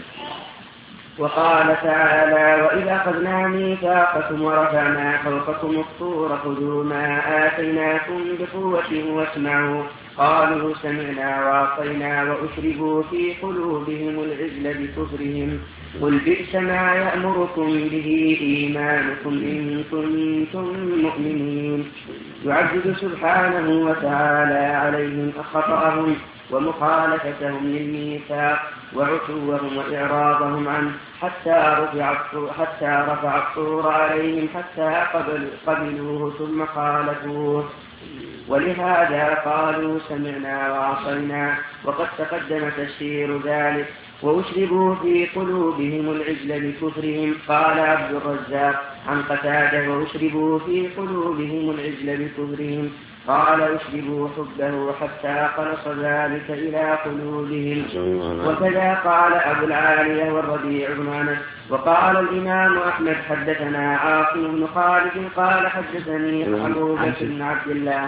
وقال تعالى: وإذا أخذنا ميثاقكم ورفعنا فوقكم الطور خذوا ما آتيناكم بقوة واسمعوا قالوا سمعنا وعصينا وأشربوا في قلوبهم العجل بكفرهم قل بئس ما يأمركم به إيمانكم إن كنتم مؤمنين. يعدد سبحانه وتعالى عليهم خطأهم ومخالفتهم للميثاق وعتوهم وإعراضهم عنه حتى رفع الطور عليهم حتى قبلوه ثم خالفوه، ولهذا قالوا سمعنا وعصينا، وقد تقدم تفسير ذلك. وأشربوا في قلوبهم العجل بكفرهم. قال عبد الرزاق عن قتادة: وأشربوا في قلوبهم العجل بكفرهم. قال: أشربوا حبه حتى خلص ذلك إلى قلوبهم. وكذا قال أبو العالية والربيع بن أنس. وقال الإمام أحمد: حدثنا عاصم بن خالد قال حدثني أبو بكر بن عبد الله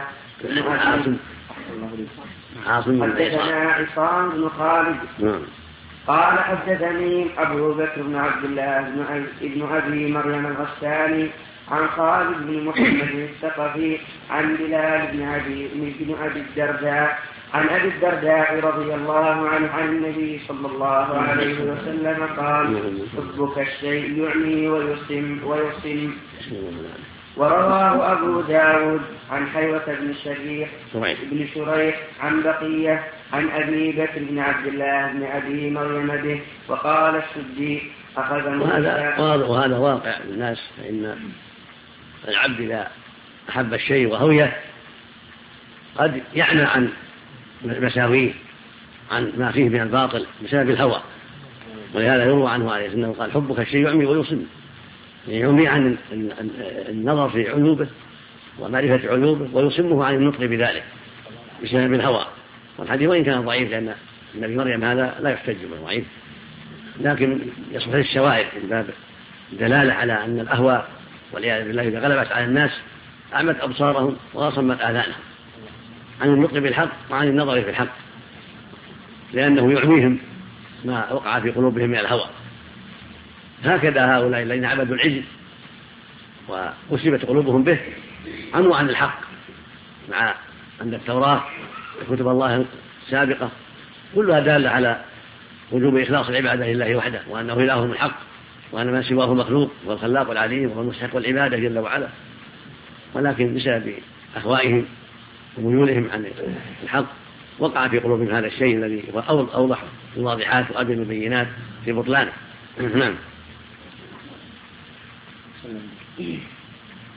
حدثنا عصام بن خالد قال حدثني أبو بكر بن عبد الله بن أبي مريم الغساني عن خالد بن محمد الثقفي عن بلال بن أبي الدرداء عن أبي الدرداء رضي الله عنه عن النبي صلى الله عليه وسلم قال: حبك الشيء يعمي ويصم. ورواه أبو داود عن حيوة بن شريح عن بقية عن أبي بكر بن عبد الله بن أبي مريم به. وقال السدي: أخذ وهذا واقع للناس، فإن العبد إذا أحب الشيء وهويه قد يعنى عن مساويه، عن ما فيه من الباطل بسبب الهوى. ولهذا يروى عنه عليه أنه قال: حبك الشيء يعمي ويصم، يعمي عن النظر في عيوبه ومعرفة عيوبه ويصمه عن النطق بذلك بسبب الهوى. والحديث وإن كان ضعيف لأن النبي مريم هذا لا يحتج به ضعيف، لكن يصبح الشواهد من باب دلالة على أن الأهواء والعياذ بالله إذا غلبت على الناس أعمت أبصارهم وأصمت آذانهم عن النطق بالحق وعن النظر في الحق، لأنه يعميهم ما وقع في قلوبهم من الهوى. هكذا هؤلاء الذين عبدوا العجل وأصيبت قلوبهم به عموا عن الحق، مع أن التوراة وكتب الله السابقة كلها دالة على وجوب إخلاص العبادة لله وحده، وأنه إله من حق، وأن ما سواه مخلوق، والخلاق العليم والمستحق العبادة جل وعلا. ولكن بسبب أهوائهم وميولهم عن الحق وقع في قلوبهم هذا الشيء الذي هو أوضح الواضحات وأبين البينات في بطلانه. نعم.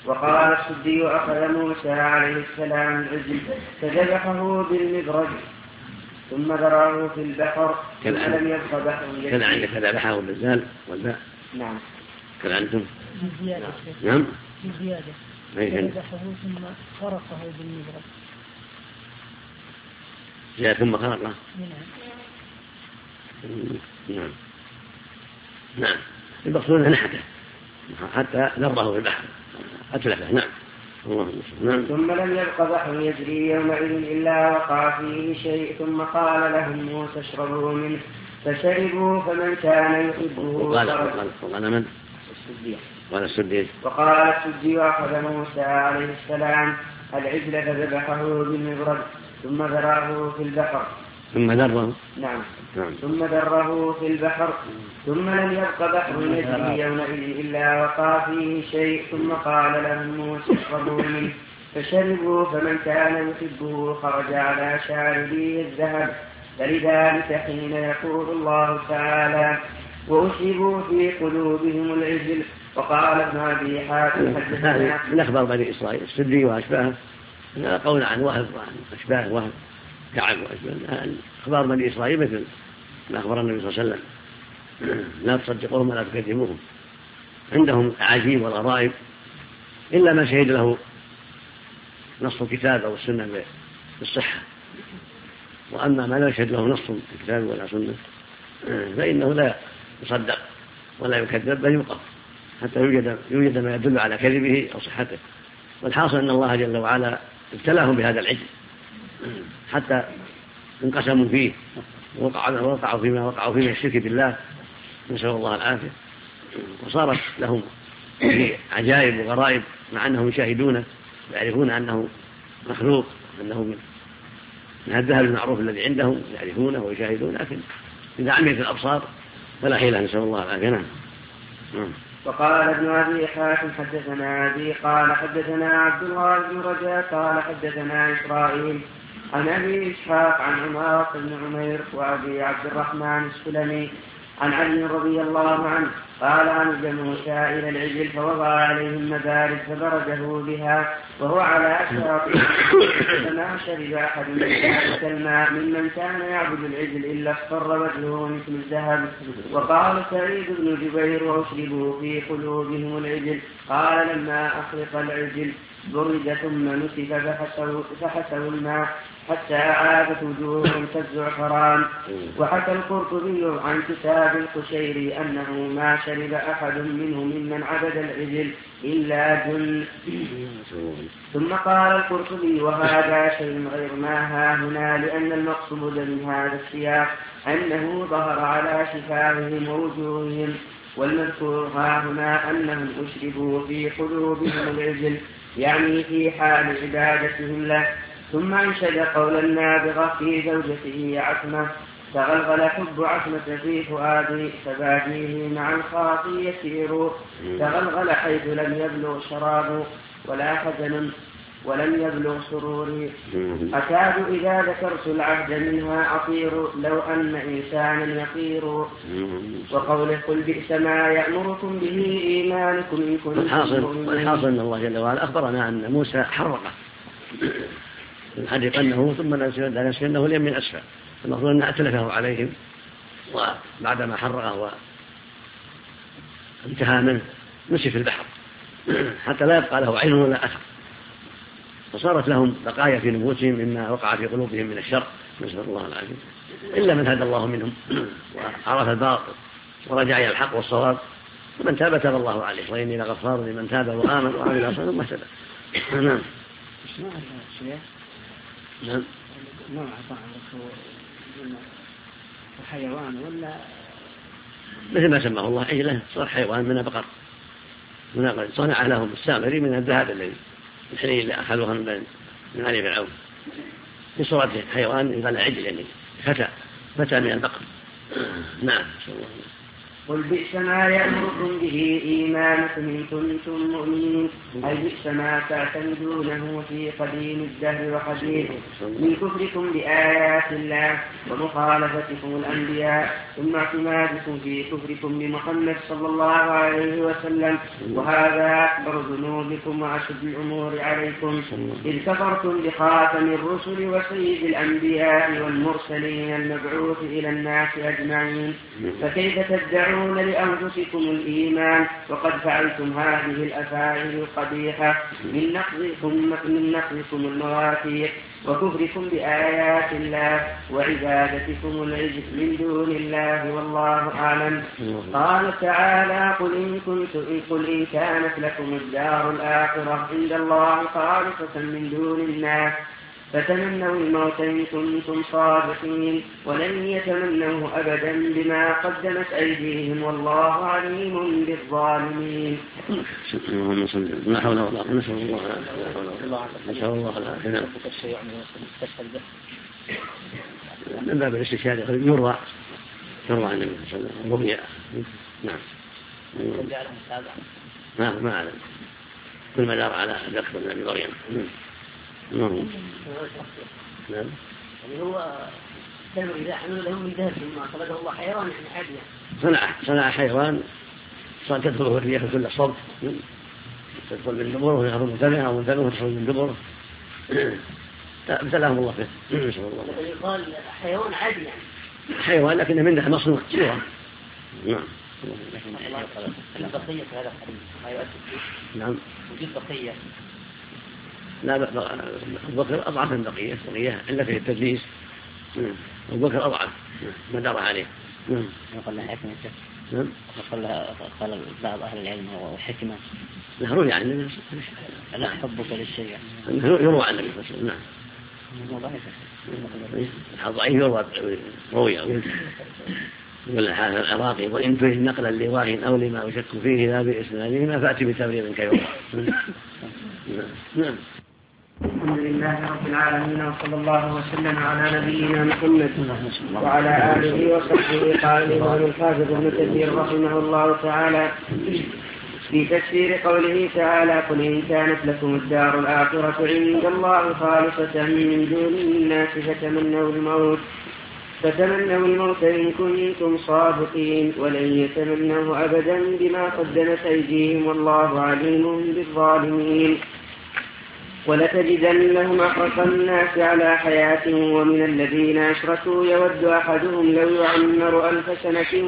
وقال السدي أخذ موسى عليه السلام العجل فذبحه بالمبرد ثم ذراه في البحر فلم يبق بحر كان عندك فذبحه بالزال والباء. نعم. كان عندكم زيادة. نعم. زيادة. فذبحه ثم خرقه بالمبرد. زيادة ثم خرقه. نعم. نعم. المقصود نحته حتى ذره في البحر أتلفه. نعم. نعم. ثم لم يبق بحر يجري يومئذ إلا وقع فيه شيء ثم قال لهم موسى اشربوا منه فشربوا فمن كان يحبه قال من؟ السدي. وقال السدي أخذ موسى عليه السلام العجل فذبحه بالمبرد ثم ذراه في البحر ثم ذره. نعم. ثم ذره في البحر ثم لم يبق بحر يجري يومئذ إلا وقع فيه شيء ثم قال لهم موسى اشربوا منه فشربوا فمن كان يحبه خرج على شاربيه الذهب فلذلك حين يقول الله تعالى وأشربوا في قلوبهم العجل. وقال ابن أبي حاتم حدثنا من أخبار بني إسرائيل السدي وأشباهه قول عن وهب وعن أشباه وهب كعب وأشباه. أخبار بني إسرائيل مثل ما أخبر النبي صلى الله عليه وسلم لا تصدقوهم ولا تكذبوهم. عندهم عجيب والغرائب إلا ما شهد له نص الكتاب أو السنة بالصحة، وأما ما لا يشهد له نص الكتاب ولا سنة فإنه لا يصدق ولا يكذب بل يوقف حتى يوجد ما يدل على كذبه أو صحته. والحاصل أن الله جل وعلا ابتلاهم بهذا العجل حتى انقسموا فيه ووقعوا فيما وقعوا فيه الشرك بالله نسأل الله العافية، وصارت لهم عجائب وغرائب مع أنهم يشاهدونه ويعرفون أنه مخلوق أنه من الذهب المعروف الذي عندهم يعرفونه ويشاهدونه، لكن إذا عميت الأبصار فلا حيلة نسأل الله العافية. نعم. وقال ابن أبي حاتم حدثنا أبي قال حدثنا عبد الله بن رجاء قال حدثنا إسرائيل عن أبي إسحاق عن عمارة بن عمير وأبي عبد الرحمن السلمي عن علي رضي الله عنه قال عمد موسى إلى العجل فوضع عليه المبارد فبرده بها وهو على أشراطه فما شرب أحد من ذلك الماء ممن كان يعبد العجل إلا اصفر وجهه مثل الذهب. وقال سعيد بن جبير وأشربوا في قلوبهم العجل قال لما أخرق العجل برد ثم نسف فحسوا الماء حتى عادت وجوههم كالزعفران. وحكى القرطبي عن كتاب القشيري أنه ما شرب أحد منهم ممن عبد العجل إلا جن. ثم قال القرطبي وهذا شيء غير ما ها هنا لأن المقصود من هذا السياق أنه ظهر على شفاههم ووجوههم، والمذكور ها هنا أنهم أشربوا في قلوبهم العجل يعني في حال عبادتهم له. ثم أنشد قول النابغة في زوجته عتمة تغلغل حب عتمة في فؤادي فباديه مع الخاطي يسير تغلغل حيث لم يبلغ شراب ولا حزن ولم يبلغ سروري أكاد إذا ذكرت العهد منها أطير لو أن إنسانا يطير. وقوله قل بئس ما يأمركم به إيمانكم إن كنتم مؤمنين. والحاصل أن الله جل وعلا أخبرنا أن موسى حرقه حرقنه ثم لنسفنه اليم من أسفل، المفروض أن أتلفه عليهم، وبعدما حرقه وانتهى منه نسف البحر حتى لا يبقى له عين ولا أثر، فصارت لهم بقايا في نفوسهم مما وقع في قلوبهم من الشر نسأل الله العافية، إلا من هدى الله منهم وعرف الباطل ورجع إلى الحق والصواب، ومن تاب تاب الله عليه وإني لغفار لمن تاب وآمن وعمل صالحا ثم اهتدى. نعم. نعم. نوع طعام حيوان ولا مثل ما سماه الله عجلة صار حيوان من بقر صنع لهم السامري من الذهب الذي الحلي اللي أخذوها من علي فرعون في صورة حيوان يقال عجل يعني فتى من البقر. نعم. قل بئس ما يأمركم به إيمانكم إن كنتم مؤمنين أي بئس ما تعتمدونه في قديم الدهر وحديثه من كفركم بآيات الله ومخالفتكم الأنبياء ثم اعتمادكم في كفركم بمحمد صلى الله عليه وسلم وهذا أكبر ذنوبكم وأشد الأمور عليكم إذ كفرتم بخاتم الرسل وسيد الأنبياء والمرسلين المبعوث إلى الناس أجمعين فكيف تدعون لأنفسكم الإيمان وقد فعلتم هذه الأفاعيل القبيحة من نقضكم المواثيق وكفركم بآيات الله وعبادتكم العجل من دون الله والله أعلم. قال تعالى قل إن كانت لكم الدار الآخرة عند الله خالصة من دون الناس فتمنوا الموت إن كنتم صادقين ولن يتمنوه أبدا بما قدمت أيديهم والله عليم بالظالمين. اللهم صل لا حول ولا قوة نسأل الله العافية. من باب الاستشهاد يروى عن النبي صلى الله عليه وسلم رؤيا. نعم ما أعلم كل ما دار على ذكر النبي مريم. نعم يعني هو كانوا إذا عملوا لهم من ذهب ثم خلقه الله حيوان يعني عادية صنع حيوان صار تدخله الرياح كل صوت تدخل من دبره ويخرج منتبه أو منتبه وتدخل من دبره ابتلاهم الله فيه. نسأل الله. يقال حيوان عادي يعني حيوان لكنه منه مصنوع صورة. نعم. البقية في هذا الحديث ما يؤثر فيه. نعم. وجود بقية. لا أبو بكر أضعف من بقية إلا في التدليس. أبو بكر أضعف ما دار عليه. يقول لها حكمة. نعم. قال بعض أهل العلم هو حكمة. نهروي يعني. لا حبك للشيء. يروى عن النبي صلى الله عليه وسلم. نعم. ضعيف يروى روية. يقول الحافظ العراقي وإن فيه نقلا لواه أو لما يشك فيه لا بإسنادهما فأتي بتبرير كيوم. نعم. الحمد لله رب العالمين وصلى الله وسلم على نبينا محمد وعلى آله وصحبه. قال الإمام الحافظ ابن كثير رحمه الله تعالى في تفسير قوله تعالى قل إن كانت لكم الدار الآخرة عند الله خالصة من دون الناس فتمنوا الموت إن كنتم صادقين ولن يتمنوه أبدا بما قدمت أيديهم والله عليم بالظالمين. ولتجدنهم أحرص الناس على حياة ومن الذين أشركوا يود أحدهم لو يعمر 1000 سنة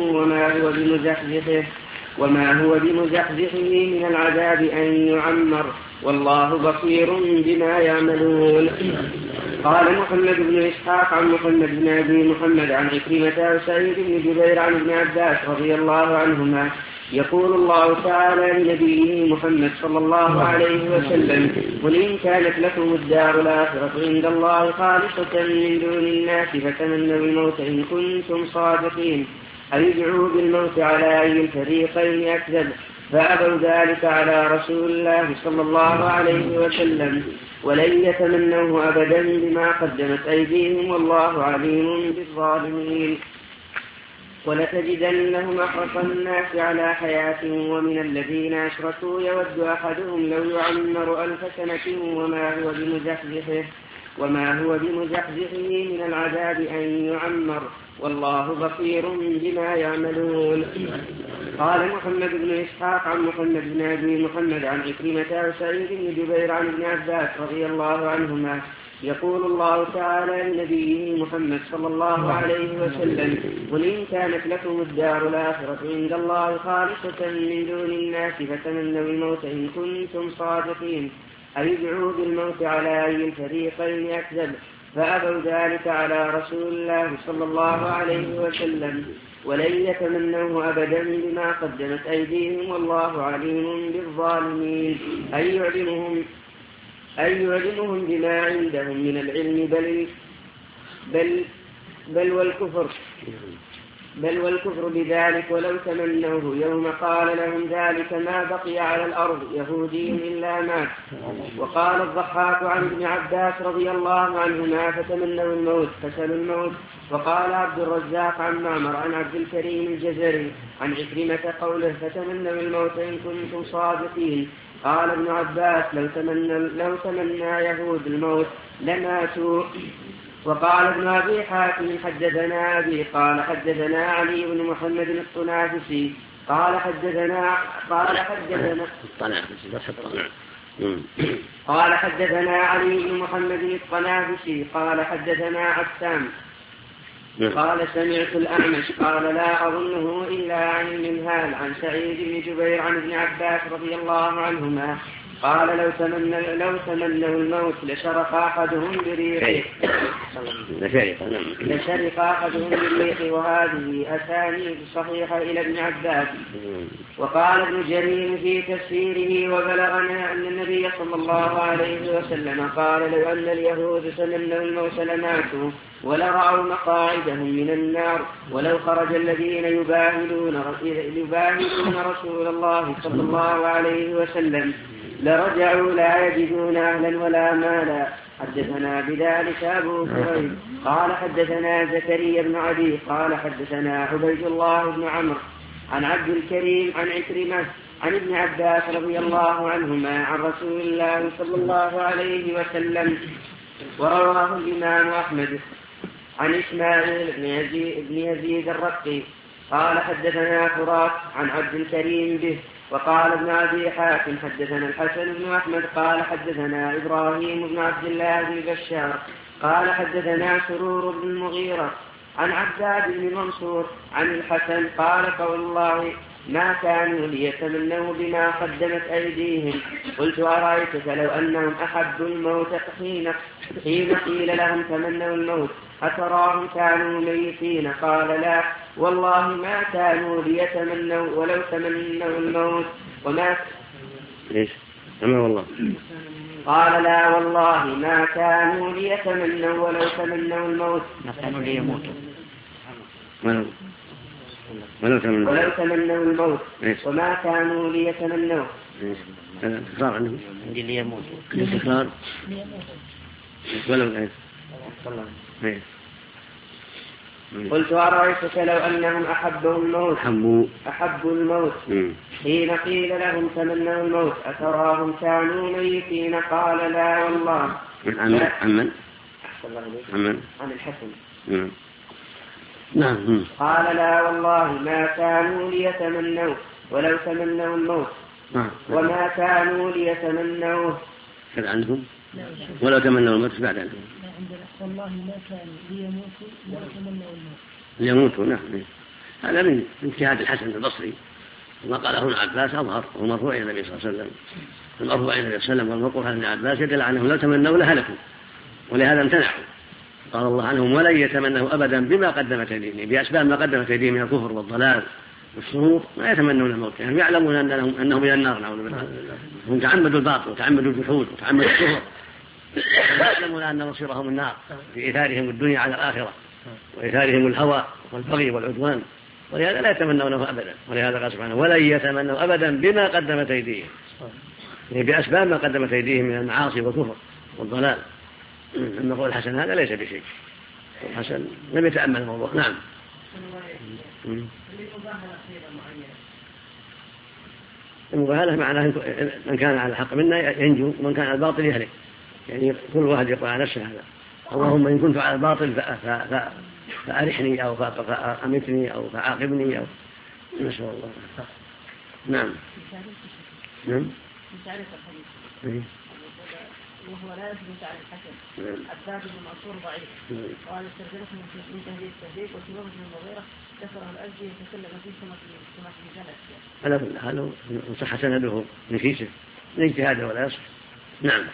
وما هو بمزحزحه من العذاب أن يعمر والله بصير بما يعملون. قال محمد بن إسحاق عن محمد بن أبي محمد عن عكرمة وسعيد بن جبير عن ابن عباس رضي الله عنهما يقول الله تعالى لنبيه محمد صلى الله عليه وسلم قل إن كانت لكم الدار الآخرة عند الله خالصة من دون الناس فتمنوا الموت إن كنتم صادقين أي ادعوا بالموت على أي الفريقين أكذب فأبوا ذلك على رسول الله صلى الله عليه وسلم ولن يتمنوه أبدا بما قدمت أيديهم والله عليم بالظالمين. ولتجدنهم أحرص الناس على حياة ومن الذين أشركوا يود أحدهم لو يعمر 1000 سنة وما هو بمزحزحه من العذاب أن يعمر والله بصير بما يعملون. قال محمد بن إسحاق عن محمد بن أبي محمد عن عكرمة وسعيد بن جبير عن ابن عباس رضي الله عنهما يقول الله تعالى لنبيه محمد صلى الله عليه وسلم قل إن كانت لكم الدار الآخرة عند الله خالصة من دون الناس فتمنوا الموت إن كنتم صادقين أي ادعوا بالموت على أي الفريقين أكذب فأبوا ذلك على رسول الله صلى الله عليه وسلم ولن يتمنوه أبدا بما قدمت أيديهم والله عليم بالظالمين أي يعلمهم بما عندهم من العلم بل والكفر بل والكفر بذلك ولو تمنوه يوم قال لهم ذلك ما بقي على الأرض يهودي إلا مات. وقال الضحاك عن ابن عباس رضي الله عنهما فتمنوا الموت فسلوا الموت. وقال عبد الرزاق عن معمر عن عبد الكريم الجزري عن عكرمة قوله فتمنوا الموت إن كنتم صادقين. قال ابن عباس لو تمنى يهود الموت لماتوا. وقال ابن أبي حاتم حدثنا أبي قال حدثنا علي بن محمد الطنافسي قال حدثنا علي بن محمد الطنافسي قال حدثنا عسام قال سمعت الأعمش قال لا أظنه إلا عن المنهال عن سعيد بن جبير عن ابن عباس رضي الله عنهما قال لو تمنوا الموت لشرق أحدهم بريقه وهذه أسانيد صحيحة إلى ابن عباس. وقال ابن جرير في تفسيره وبلغنا أن النبي صلى الله عليه وسلم قال لو أن اليهود تمنوا الموت لماتوا ولرأوا مقاعدهم من النار ولو خرج الذين يباهلون رسول الله صلى الله عليه وسلم لرجعوا لا يجدون أهلا ولا مالا. حدثنا بذلك أبو كريم قال حدثنا زكريا بن عدي قال حدثنا عبيد الله بن عمرو عن عبد الكريم عن عكرمة عن ابن عباس رضي الله عنهما عن رسول الله صلى الله عليه وسلم. ورواه الإمام أحمد عن إسماعيل بن يزيد الرقي قال حدثنا فرات عن عبد الكريم به. وقال ابن أبي حاتم حدثنا الحسن بن أحمد قال حدثنا إبراهيم بن عبد الله بن بشار قال حدثنا سرور بن المغيرة عن عباد بن منصور عن الحسن قال قول الله ما كانوا ليتمنوا بما قدمت أيديهم. قلت أرأيتك لو أنهم أحبوا الموت حين قيل لهم تمنوا الموت أتراهم كانوا ميتين؟ قال لا والله ما كانوا ليتمنوا ولو تمنوا الموت وما قال لا والله ما كانوا ليتمنوا ولو تمنوا الموت ما كانوا ليموتوا ولو تمنوا الموت وما كانوا ليتمنوا تكرار عنهم ليموتوا تكرار ولو قلت أرأيتك لو أنهم أحبوا الموت حين قيل لهم تمنوا الموت أتراهم كانوا ميتين؟ قال لا والله. عن الحسن نعم. قال لا والله ما كانوا ليتمنوا ولو تمنوا الموت وما كانوا ليتمنوه. كذا عندهم ولو تمنوا الموت بعد عنهم والله ما كانوا ليموتوا ولو تمنوا الموت. ليموتوا نعم. هذا من اجتهاد الحسن البصري وما قاله ابن عباس أظهر ومرفوع إلى النبي صلى الله عليه وسلم. المرفوع إلى النبي صلى الله عليه وسلم والموقوف عن ابن عباس يدل عنهم لو تمنوا لهلكوا ولهذا امتنعوا. قال الله عنهم ولن يتمنوا أبدا بما قدمت أيديهم بأسباب ما قدمت أيديهم من الكفر والضلال والشرور ما يتمنون الموت يعني يعلمون أنهم إلى النار نعوذ بالله. هم تعمدوا الباطل وتعمدوا الجحود وتعمدوا الكفر يعلمون أن مصيرهم النار بإيثارهم الدنيا على الآخرة وإيثارهم الهوى والبغي والعدوان ولهذا لا يتمنونه أبدا. ولهذا قال سبحانه ولن يتمنوا أبدا بما قدمت أيديهم يعني بأسباب ما قدمت أيديهم من المعاصي والكفر والضلال. أما قول الحسن هذا ليس بشيء. الحسن لم يتأمل الموضوع. نعم. المباهلة معناه من كان على الحق منا ينجو ومن كان على الباطل يهلك يعني كل واحد يقول على نفسه هذا اللهم إن كنت على الباطل فأرحني أو فأمتني أو فعاقبني أو نسأل الله. نعم. وهو لا يثبت على الحسن. عباد بن منصور ضعيف. قال استدركه من تهذيب التهذيب وسلوه بن المغيرة كسره الأزدي يتكلم فيه سمك بجنة. على كل حال صح سنده من كيسه من اجتهاده ولا يصح. نعم.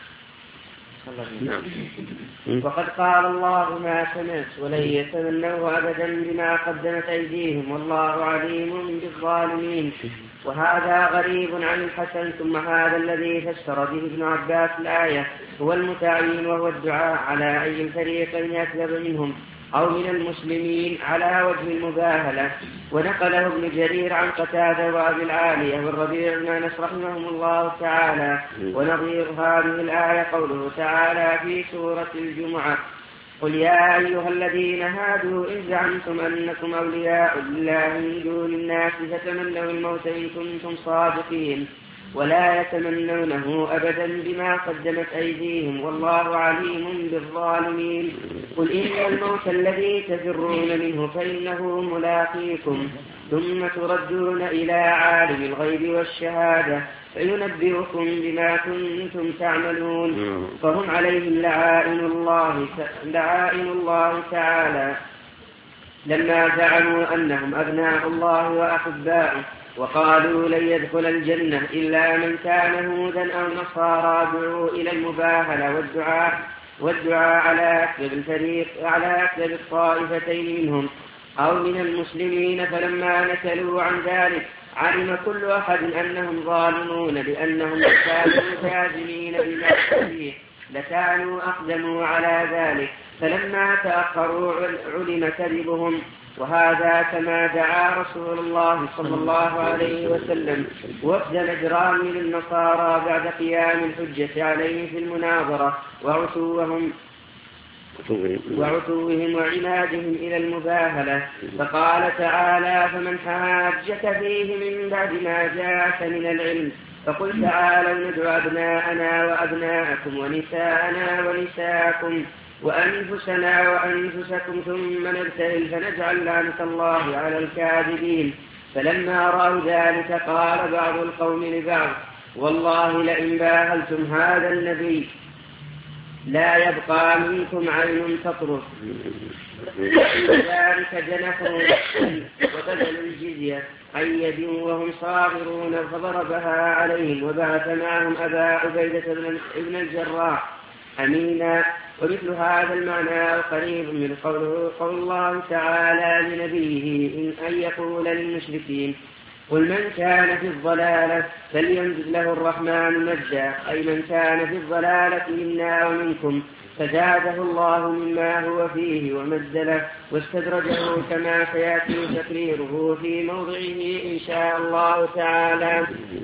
وقد قال الله ما سمعت ولن يتمنوا أبدا بما قدمت أيديهم والله عليم بالظالمين. وهذا غريب عن الحسن. ثم هذا الذي فسر به ابن عباس الآية هو المتعين وهو الدعاء على أي الفريقين أكذب منهم. أو من المسلمين على وجه المباهلة. ونقله ابن جرير عن قتادة وأبي العالية والربيع بن أنس رحمهم الله تعالى. ونظير هذه الآية قوله تعالى في سورة الجمعة: قل يا أيها الذين هادوا إن زعمتم أنكم أولياء لله من دون الناس فتمنوا الموت إن كنتم صادقين ولا يتمنونه أبدا بما قدمت أيديهم والله عليم بالظالمين. قل إن الموت الذي تفرون منه فإنه ملاقيكم ثم تردون إلى عالم الغيب والشهادة فينبئكم بما كنتم تعملون. فهم عليهم لعائن الله تعالى لما زعموا أنهم أبناء الله وأحباؤه وقالوا لن يدخل الجنة إلا من كان هودا أو نصارى دعوا إلى المباهلة والدعاء على أكثر الطائفتين منهم أو من المسلمين. فلما نكلوا عن ذلك علم كل أحد أنهم ظالمون لأنهم كانوا كاذبين بما فيه لكانوا أقدموا على ذلك. فلما تأخروا علم كذبهم. وهذا كما دعا رسول الله صلى الله عليه وسلم وفد نجران من النصارى بعد قيام الحجة عليه في المناظرة وعتوهم وعنادهم إلى المباهلة. فقال تعالى: فمن حاجك فيه من بعد ما جاءك من العلم فقل تعالوا ندعو أبناءنا وأبناءكم ونساءنا ونساءكم وأنفسنا وأنفسكم ثم نبتهل فنجعل لعنة الله على الكاذبين. فلما رأوا ذلك قال بعض القوم لبعض: والله لئن باهلتم هذا النبي لا يبقى منكم عين تطرف. ذلك جنحوا وبذلوا الجزية عن يد وهم صاغرون فضربها عليهم وبعث معهم أبا عبيدة بن الجراح أمينا. ومثل هذا المعنى قريب من قول الله تعالى لنبيه أن يقول للمشركين: قل من كان في الضلالة فليمدد له الرحمن مجدا، أي من كان في الضلالة منا ومنكم فزاده الله مما هو فيه ومد له واستدرجه كما سيأتي تقريره في موضعه إن شاء الله تعالى.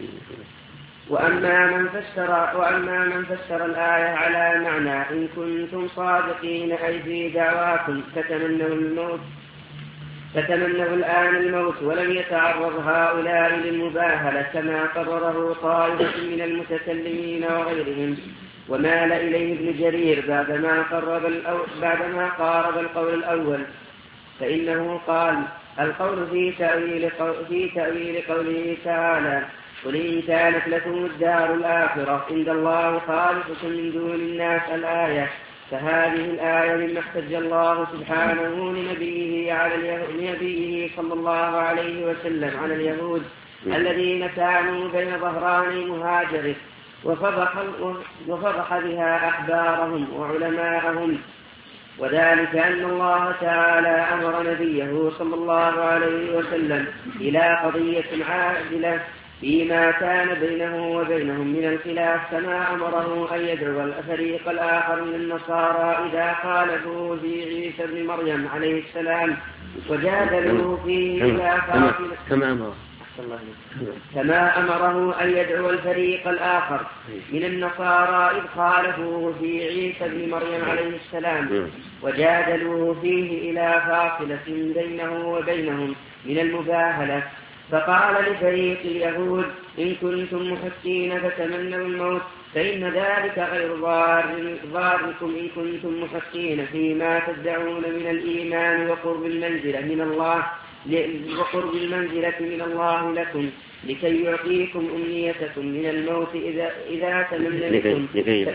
وأما من فسر الآية على معنى إن كنتم صادقين أي في دعواكم فتمنوا الآن الموت ولم يتعرض هؤلاء للمباهلة كما قرره طائفة من المتكلمين وغيرهم. ومال إليه ابن جرير بعدما قارب القول الأول، فإنه قال: القول في تأويل قوله تعالى: قل إن كانت لكم الدار الآخرة عند الله خالصة من دون الناس الآية. فهذه الآية مما احتج الله سبحانه لنبيه صلى الله عليه وسلم على اليهود الذين كانوا بين ظهراني مهاجره وفضح بها أحبارهم وعلماءهم. وذلك أن الله تعالى أمر نبيه صلى الله عليه وسلم إلى قضية عادلة فيما كان بينه وبينهم من الخلاف، كما أمره أن يدعو الفريق الآخر من النصارى إذا خالفوا في عيسى بن مريم عليه السلام وجادلوا فيه إلى كما أمره أن يدعو الفريق الآخر من النصارى إذ خالفوه في عيسى بن مريم عليه السلام وجادلوه فيه إلى فاصلة بينه وبينهم من المباهلة. فقال لفريق اليهود: إن كنتم محقين فتمنوا الموت فإن ذلك غير ضاركم إن كنتم محقين فيما تدعون من الإيمان وقرب المنزلة من الله لكم لكي يعطيكم أمنيتكم من الموت إذا تمنيتم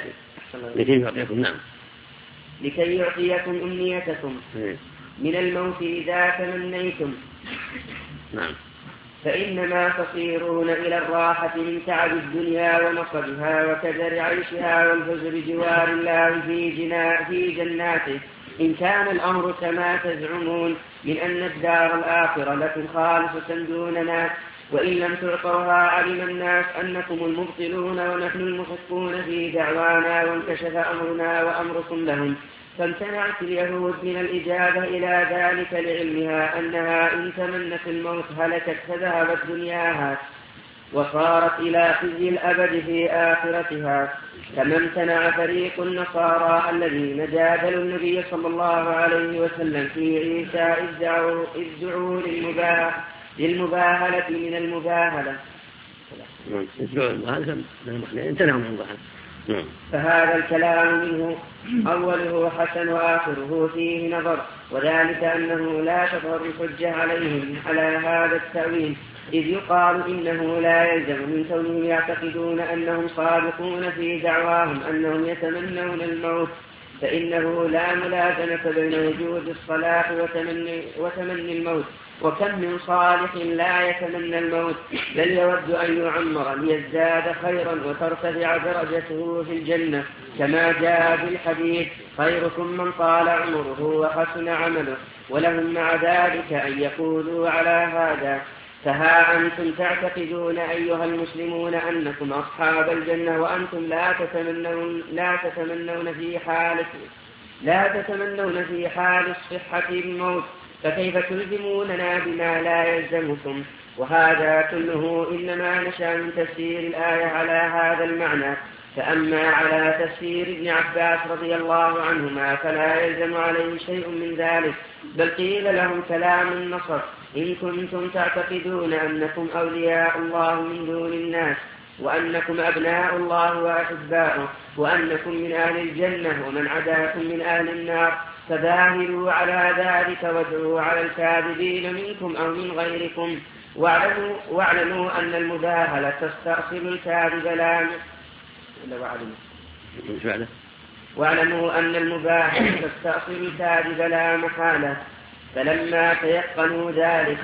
لكي يعطيكم أمنيتكم من الموت إذا تمنيتم. نعم. فإنما تصيرون إلى الراحة من تعب الدنيا ونصبها وكدر عيشها والفوز بجوار الله في جناته، إن كان الأمر كما تزعمون من أن الدار الآخرة لكم خالصة دوننا. وإن لم تعطوها علم الناس أنكم المبطلون ونحن المحقون في دعوانا وانكشف أمرنا وأمركم لهم. فامتنعت اليهود من الإجابة إلى ذلك لعلمها أنها إن تمنت الموت هلكت فذهبت دنياها وصارت إلى خزي الأبد في آخرتها. كما امتنع فريق النصارى الذين جادلوا النبي صلى الله عليه وسلم في عيسى إذ دعوا للمباهلة من المباهلة. فهذا الكلام منه أوله حسن وآخره فيه نظر، وذلك أنه لا تظهر الحجة عليهم على هذا التأويل، إذ يقال إنه لا يلزم من كونهم يعتقدون أنهم صادقون في دعواهم أنهم يتمنون الموت، فإنه لا ملازمة بين وجود الصلاح وتمني الموت. وكم من صالح لا يتمنى الموت بل يود أن يعمر ليزداد خيرا وترتفع درجته في الجنة، كما جاء في الحديث: خيركم من طال عمره وحسن عمله. ولهم مع ذلك أن يقولوا على هذا: فها أنتم تعتقدون أيها المسلمون أنكم أصحاب الجنة وأنتم لا تتمنون في حال الصحة الموت، فكيف تلزموننا بما لا يلزمكم؟ وهذا كله إنما نشأ من تفسير الآية على هذا المعنى. فأما على تفسير ابن عباس رضي الله عنهما فلا يلزم عليه شيء من ذلك، بل قيل لهم كلام النصر: إن كنتم تعتقدون أنكم أولياء الله من دون الناس، وأنكم أبناء الله وأحباؤه، وأنكم من أهل الجنة ومن عداكم من أهل النار، فذاهلوا على ذلك وادعوا على الكاذبين منكم أو من غيركم، واعلموا أن المباهلة تستأصل الكاذب لا محالة. فلما تيقنوا ذلك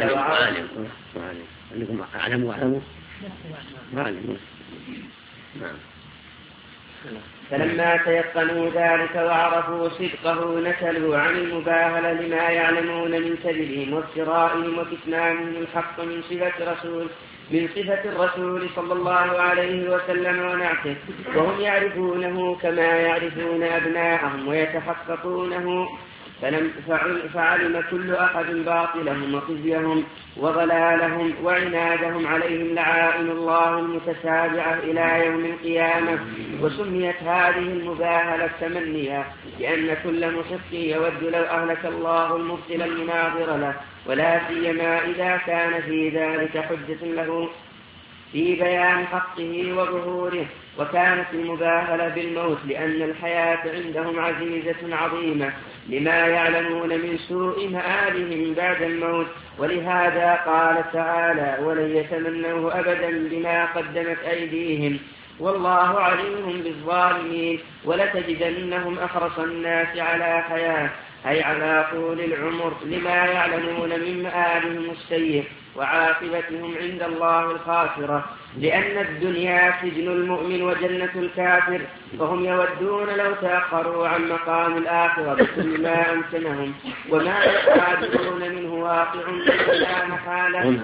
وعرفوا صدقه نكلوا عن المباهلة لما يعلمون من كذبهم وافترائهم وكتمانهم الحق من صفة الرسول صلى الله عليه وسلم ونعته، وهم يعرفونه كما يعرفون أبناءهم ويتحققونه. فعلم كل أحد باطلهم وخزيهم وضلالهم وعنادهم عليهم لعائن الله المتتابعة إلى يوم القيامة. وسميت هذه المباهلة تمنيا، لأن كل محق يود لو أهلك الله المبطل المناظر له، ولا سيما إذا كان في ذلك حجة له في بيان حقه وظهوره. وكانت المباهلة بالموت لأن الحياة عندهم عزيزة عظيمة لما يعلمون من سوء مآلهم بعد الموت، ولهذا قال تعالى: ولن يتمنوه أبدا بما قدمت أيديهم والله عليم بالظالمين. ولتجدنهم أحرص الناس على حياة، أي على طول العمر، لما يعلمون من مآلهم السيء وعاقبتهم عند الله الخاسرة، لأن الدنيا سجن المؤمن وجنة الكافر، فهم يودون لو تأخروا عن مقام الآخرة بكل ما أمكنهم، وما يحاذرون منه واقع لا محالة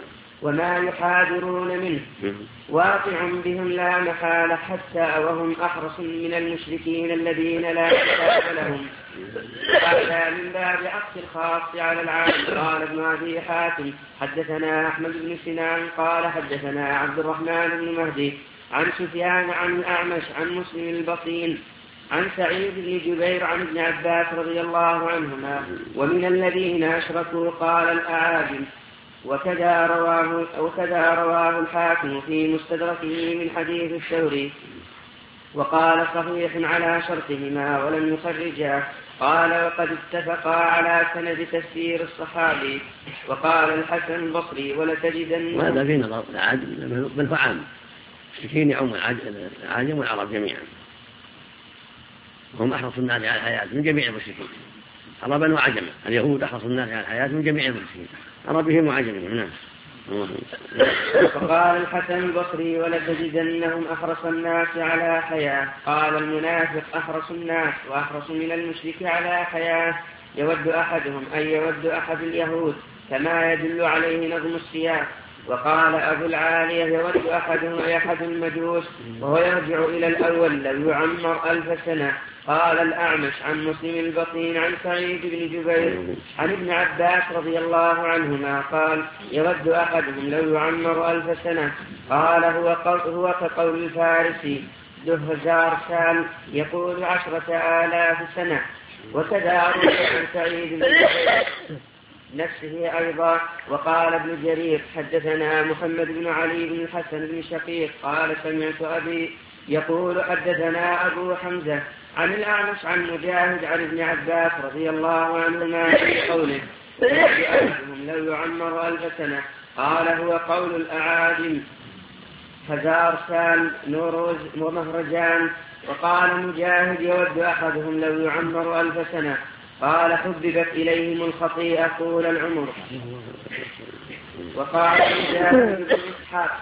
واقع بهم لا محالة، حتى وهم أحرص من المشركين الذين لا كتاب لهم. هذا من باب عطف الخاص على العام. قال ابن أبي حاتم: حدثنا أحمد بن سنان قال حدثنا عبد الرحمن بن مهدي عن سفيان عن الأعمش عن مسلم البصين عن سعيد بن جبير عن ابن عباس رضي الله عنهما: ومن الذين أشركوا قال الأعاجم. وكذا رواه الحاكم في مستدركه من حديث الثوري، وقال صحيح على شرطهما ولم يخرجاه. قال: وقد اتفقا على سند تفسير الصحابي. وقال الحسن البصري: ولتجدن. وهذا في نظر العاجم بل فعام المشركين يعم العاجم والعرب جميعا، هم أحرص الناس على الحياة من جميع المشركين عربا وعجما. اليهود أحرص الناس على الحياة من جميع المشركين عربهم وعجمهم. نعم. وقال الحسن البصري: ولتجدنهم أحرص الناس على حياة. قال المنافق: أحرص الناس وأحرص من المشرك على حياة، يود أحدهم أن يود أحد اليهود، كما يدل عليه نظم السياق. وقال أبو العالية يود أحد المجوس وهو يرجع إلى الأول لو يعمر 1000 سنة. قال الأعمش عن مسلم البطين عن سعيد بن جبير عن ابن عباس رضي الله عنهما قال يود أحدهم لو يعمر 1000 سنة. قال هو كقول الفارسي دهزار سال يقول 10,000 سنة. وكذا عن سعيد بن جبير نفسه أيضا. وقال ابن جرير حدثنا محمد بن علي بن الحسن بن شقيق قال سمعت أبي يقول حدثنا أبو حمزة عن الأعمش عن مجاهد عن ابن عباس رضي الله عنهما في قوله لو يعمر 1000 سنة. قال هو قول الأعاجم هزار سال نوروز ومهرجان. وقال مجاهد يود أحدهم لو يعمر 1000 سنة. قال حببت إليهم الخطيئة طول العمر. وقال مجاهد ابن إسحاق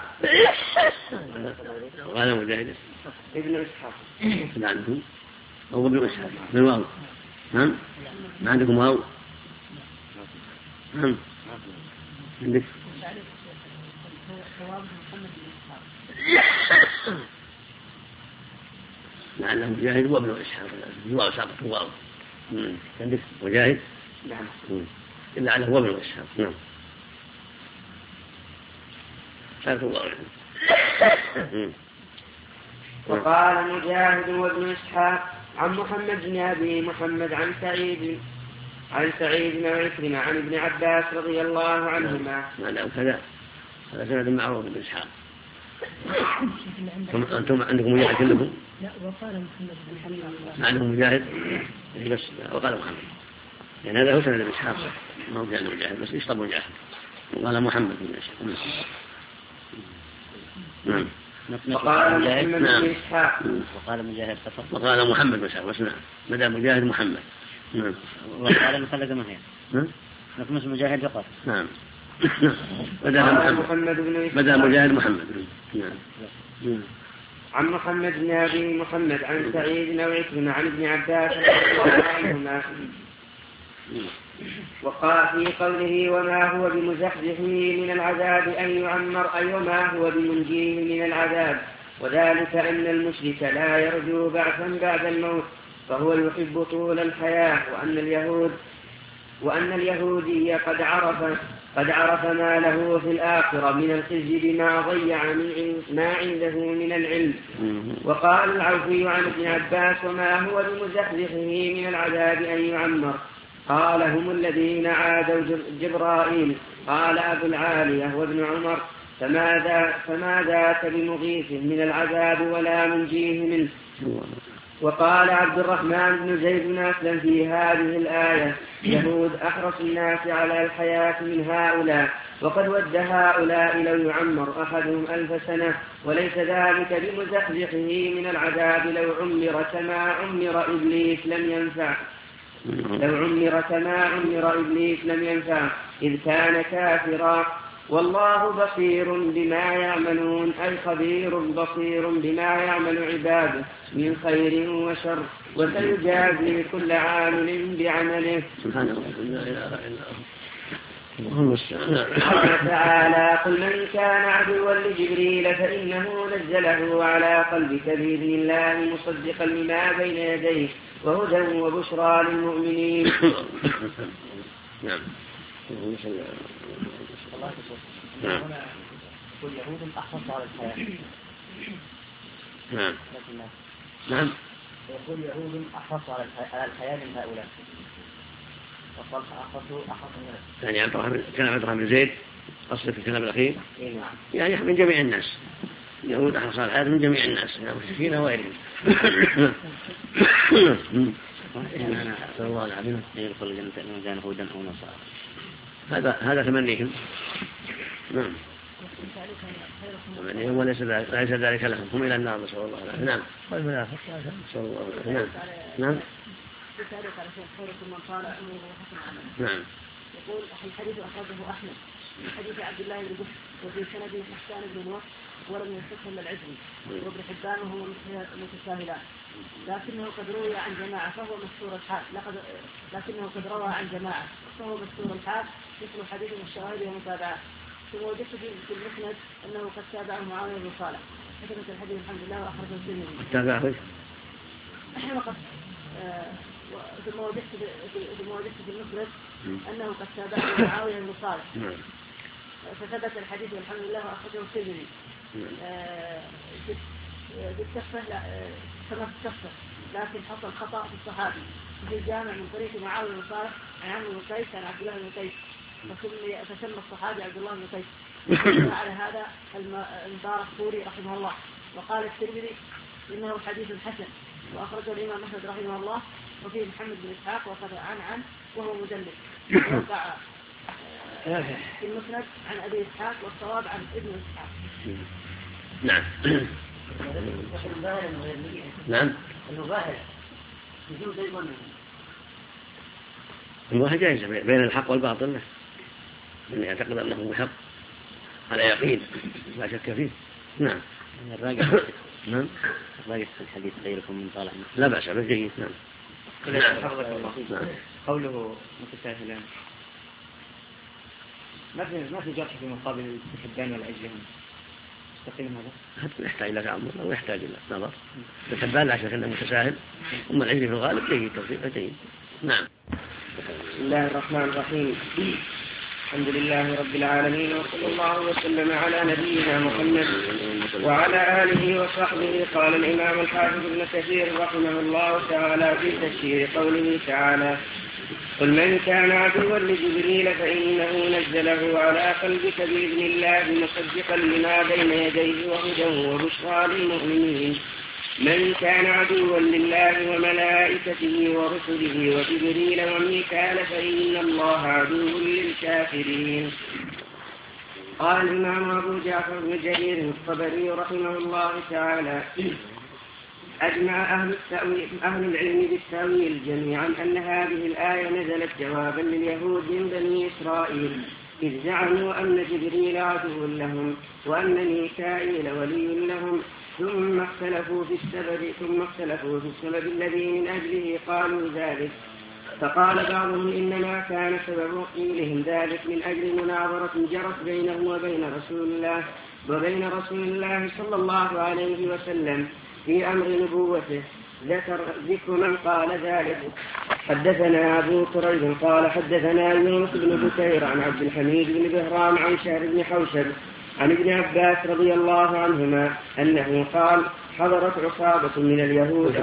قال مجاهد ابن إسحاق عندكم أو ابن إسحاق بالواو. نعم ما عندكم واو. نعم عندك لعله مجاهد وابن إسحاق الواو سابق الواو. عندك مجاهد نعم لعله وابن إسحاق. نعم سابق الواو. وقال مجاهد وابن إسحاق عن محمد بن أبي محمد عن سعيد بن عكرمة عن ابن عباس رضي الله عنهما. هذا سند معروف بن إسحاق. أنتم عندكم مجاهد كلكم؟ لا وقال محمد بن حنبل عندهم مجاهد بس وقال محمد يعني هذا هو سند بن إسحاق ما هو جاء مجاهد بس يشطب مجاهد. وقال محمد بن إسحاق. نعم وقال محمد بن إسحاق وقال مجاهد فقط وقال محمد بن إسحاق بس نعم بدأ مجاهد محمد. نعم وقال مثلث ما هي نقمص مجاهد فقط. نعم بدأ مجاهد محمد. نعم عن محمد بن أبي محمد عن سعيد بن عكرمة عن ابن عباس رضي الله عنهما. وقال في قوله وما هو بمزحزحه من العذاب أن يعمر أي وما هو بمنجيه من العذاب. وذلك أن المشرك لا يرجو بعثا بعد الموت فهو يحب طول الحياة. وأن اليهودي قد عرف ما له في الآخرة من الخزي بما ضيع ما عنده من العلم. وقال العوفي عن ابن عباس وما هو بمزحزحه من العذاب أن يعمر. قال هم الذين عادوا جبرائيل. قال أبو العالية وابن عمر فما ذاك بمغيث من العذاب ولا منجيه منه. وقال عبد الرحمن بن زيد بن أسلم في هذه الآية يهود أحرص الناس على الحياة من هؤلاء وقد ود هؤلاء لو يعمر أحدهم 1000 سنة وليس ذلك بمزحزحه من العذاب لو عمر كما عمر إبليس لم ينفع إذ كان كافرا. والله بصير بما يعملون أي خبير بصير بما يعمل عباده من خير وشر وسيجازي كل عامل بعمله. قال تعالى قل من كان عدوا لجبريل فإنه نزله على قلبك بإذن الله مصدقا لما بين يديه وهدى وبشرى للمؤمنين. نعم كل يهود أحرص على الحياة. نعم يقول يهود أحرص على الحياة من هؤلاء. وقال أحرص يعني كلام عبد الرحمن بن زيد أصل في الكلام الأخير يعني من جميع الناس. يهود أحرص على الحياة من جميع الناس المشركين وغيرهم. أنا أسأل الله العظيم أن يدخل الجنة إن كان هودا أو نصارى. هذا تمنيهم. نعم تمنيهم وليس ذلك لهم هم إلى النار نسأل الله العافية. نعم والمنافق نسأل الله العافية. نعم نعم يقول الحديث أخرجه أحمد من حديث عبد الله بن بشر وفي سنده حسان بن نوح ولم يصح إلا العجلي وابن حبان وهو متساهلان لكنه قد روى عن جماعة فهو مشهور الحال مثل حديث الشواهد ومتابعة. ثم وجدت في المسند أنه قد تابعه معاوية بن صالح حسنة الحديث الحمد لله وأخرجه الترمذي. تابعه وقد ثم وجدت في المسند أنه قد تابعه معاوية بن صالح فثبت الحديث والحمد لله وأخرجه الترمذي. بالكفة كما في الكفة لكن حصل خطأ في الصحابي في الجامع من طريق معاوية بن صالح عن عمرو بن قيس عن عبد الله بن قيس فسمى الصحابي عبد الله بن قيس. على هذا البارقطوري رحمه الله. وقال الترمذي إنه حديث حسن وأخرجه الإمام أحمد رحمه الله وفيه محمد بن إسحاق وقد عن وهو مدلس وقع في المسند عن أبي إسحاق والصواب عن ابن إسحاق. نعم. نعم. المباهلة جائزة بين الحق والباطل من يعتقد أنه بحق على يقين لا شك فيه. نعم. الراجع نعم الراجع في الحديث غيركم من طالع لا بأس به جيد. نعم. نعم. قوله متساهلان ما في جرح في مقابل الحبان والعجلان مستقيم هذا يحتاج إلى تعمل أو يحتاج إلى نظر. الحبان لا شك أنه متساهل أما العجل في الغالب جيد توفيق جيد. نعم. بسم الله الرحمن الرحيم. الحمد لله رب العالمين وصلى الله وسلم على نبينا محمد وعلى آله وصحبه. قال الإمام الحافظ ابن كثير رحمه الله تعالى في تفسير قوله تعالى قل من كان عدوا لجبريل فإنه نزله على قلبك بإذن الله مصدقا لما بين يديه وهدى وبشرى للمؤمنين. من كان عدوا لله وملائكته ورسله وجبريل وميكال فإن الله عدو للكافرين. قال الإمام أبو جعفر بن جرير الطبري رحمه الله تعالى أجمع أهل العلم بالتأويل جميعا أن هذه الآية نزلت جوابا لليهود من بني إسرائيل إذ زعموا أن جبريل عدو لهم وأن ميكائيل ولي لهم ثم اختلفوا في السبب الذي من أجله قالوا ذلك. فقال بعضهم إنما كان سبب قيلهم ذلك من أجل مناظرة جرت بينهم وبين رسول الله صلى الله عليه وسلم في أمر نبوته. ذكر من قال ذلك. حدثنا أبو كريب قال حدثنا يونس بن بكير عن عبد الحميد بن بهرام عن شهر بن حوشب عن ابن عباس رضي الله عنهما أنه قال حضرت عصابة من اليهود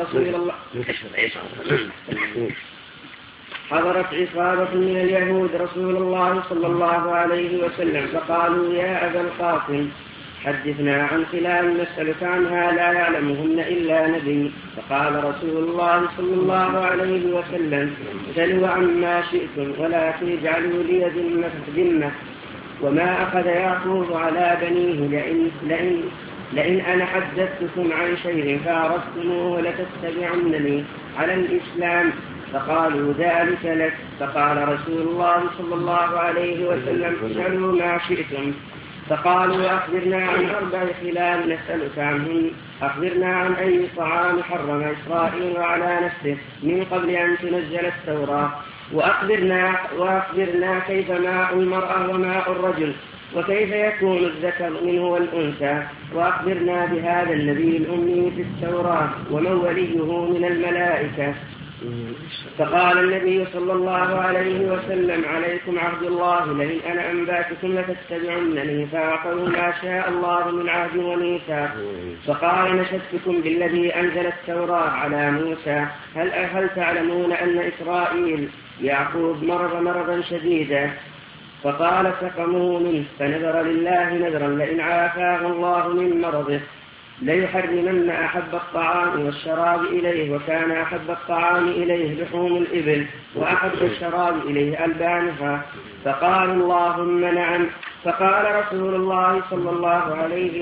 رسول الله صلى الله عليه وسلم فقالوا يا أبا القاسم حدثنا عن خلال نسألك عنها لا يعلمهن إلا نبي. فقال رسول الله صلى الله عليه وسلم سلوا عما شئتم ولكن اجعلوا لي ذمة. وما أخذ يعقوب على بنيه لئن أنا حدثتكم عن شيء فعرفتموه لتتبعنني على الإسلام. فقالوا ذلك لك. فقال رسول الله صلى الله عليه وسلم اسألوا ما شئتم. فقالوا أخبرنا عن 4 خلال نسألك عنهم. أخبرنا عن أي طعام حرم إسرائيل على نفسه من قبل أن تنزل التوراة. وأخبرنا كيف ماء المرأة وماء الرجل وكيف يكون الذكر منه والأنثى. وأخبرنا بهذا النبي الأمي في التوراة ومن وليه من الملائكة. فقال النبي صلى الله عليه وسلم عليكم عهد الله لئن أنا أنباتكم لتتبعنني. فأعطوا ما شاء الله من عهد وميثاق. فقال نشدتكم بالذي أنزل التوراة على موسى هل تعلمون أن إسرائيل يعقوب مرضا شديدا فقال سقموا منه فنذر لله نذرا لئن عافاه الله من مرضه ليحرمن أحب الطعام والشراب إليه. وكان أحب الطعام إليه لحوم الإبل وأحب الشراب إليه ألبانها. فقال اللهم نعم. فقال رسول الله صلى الله عليه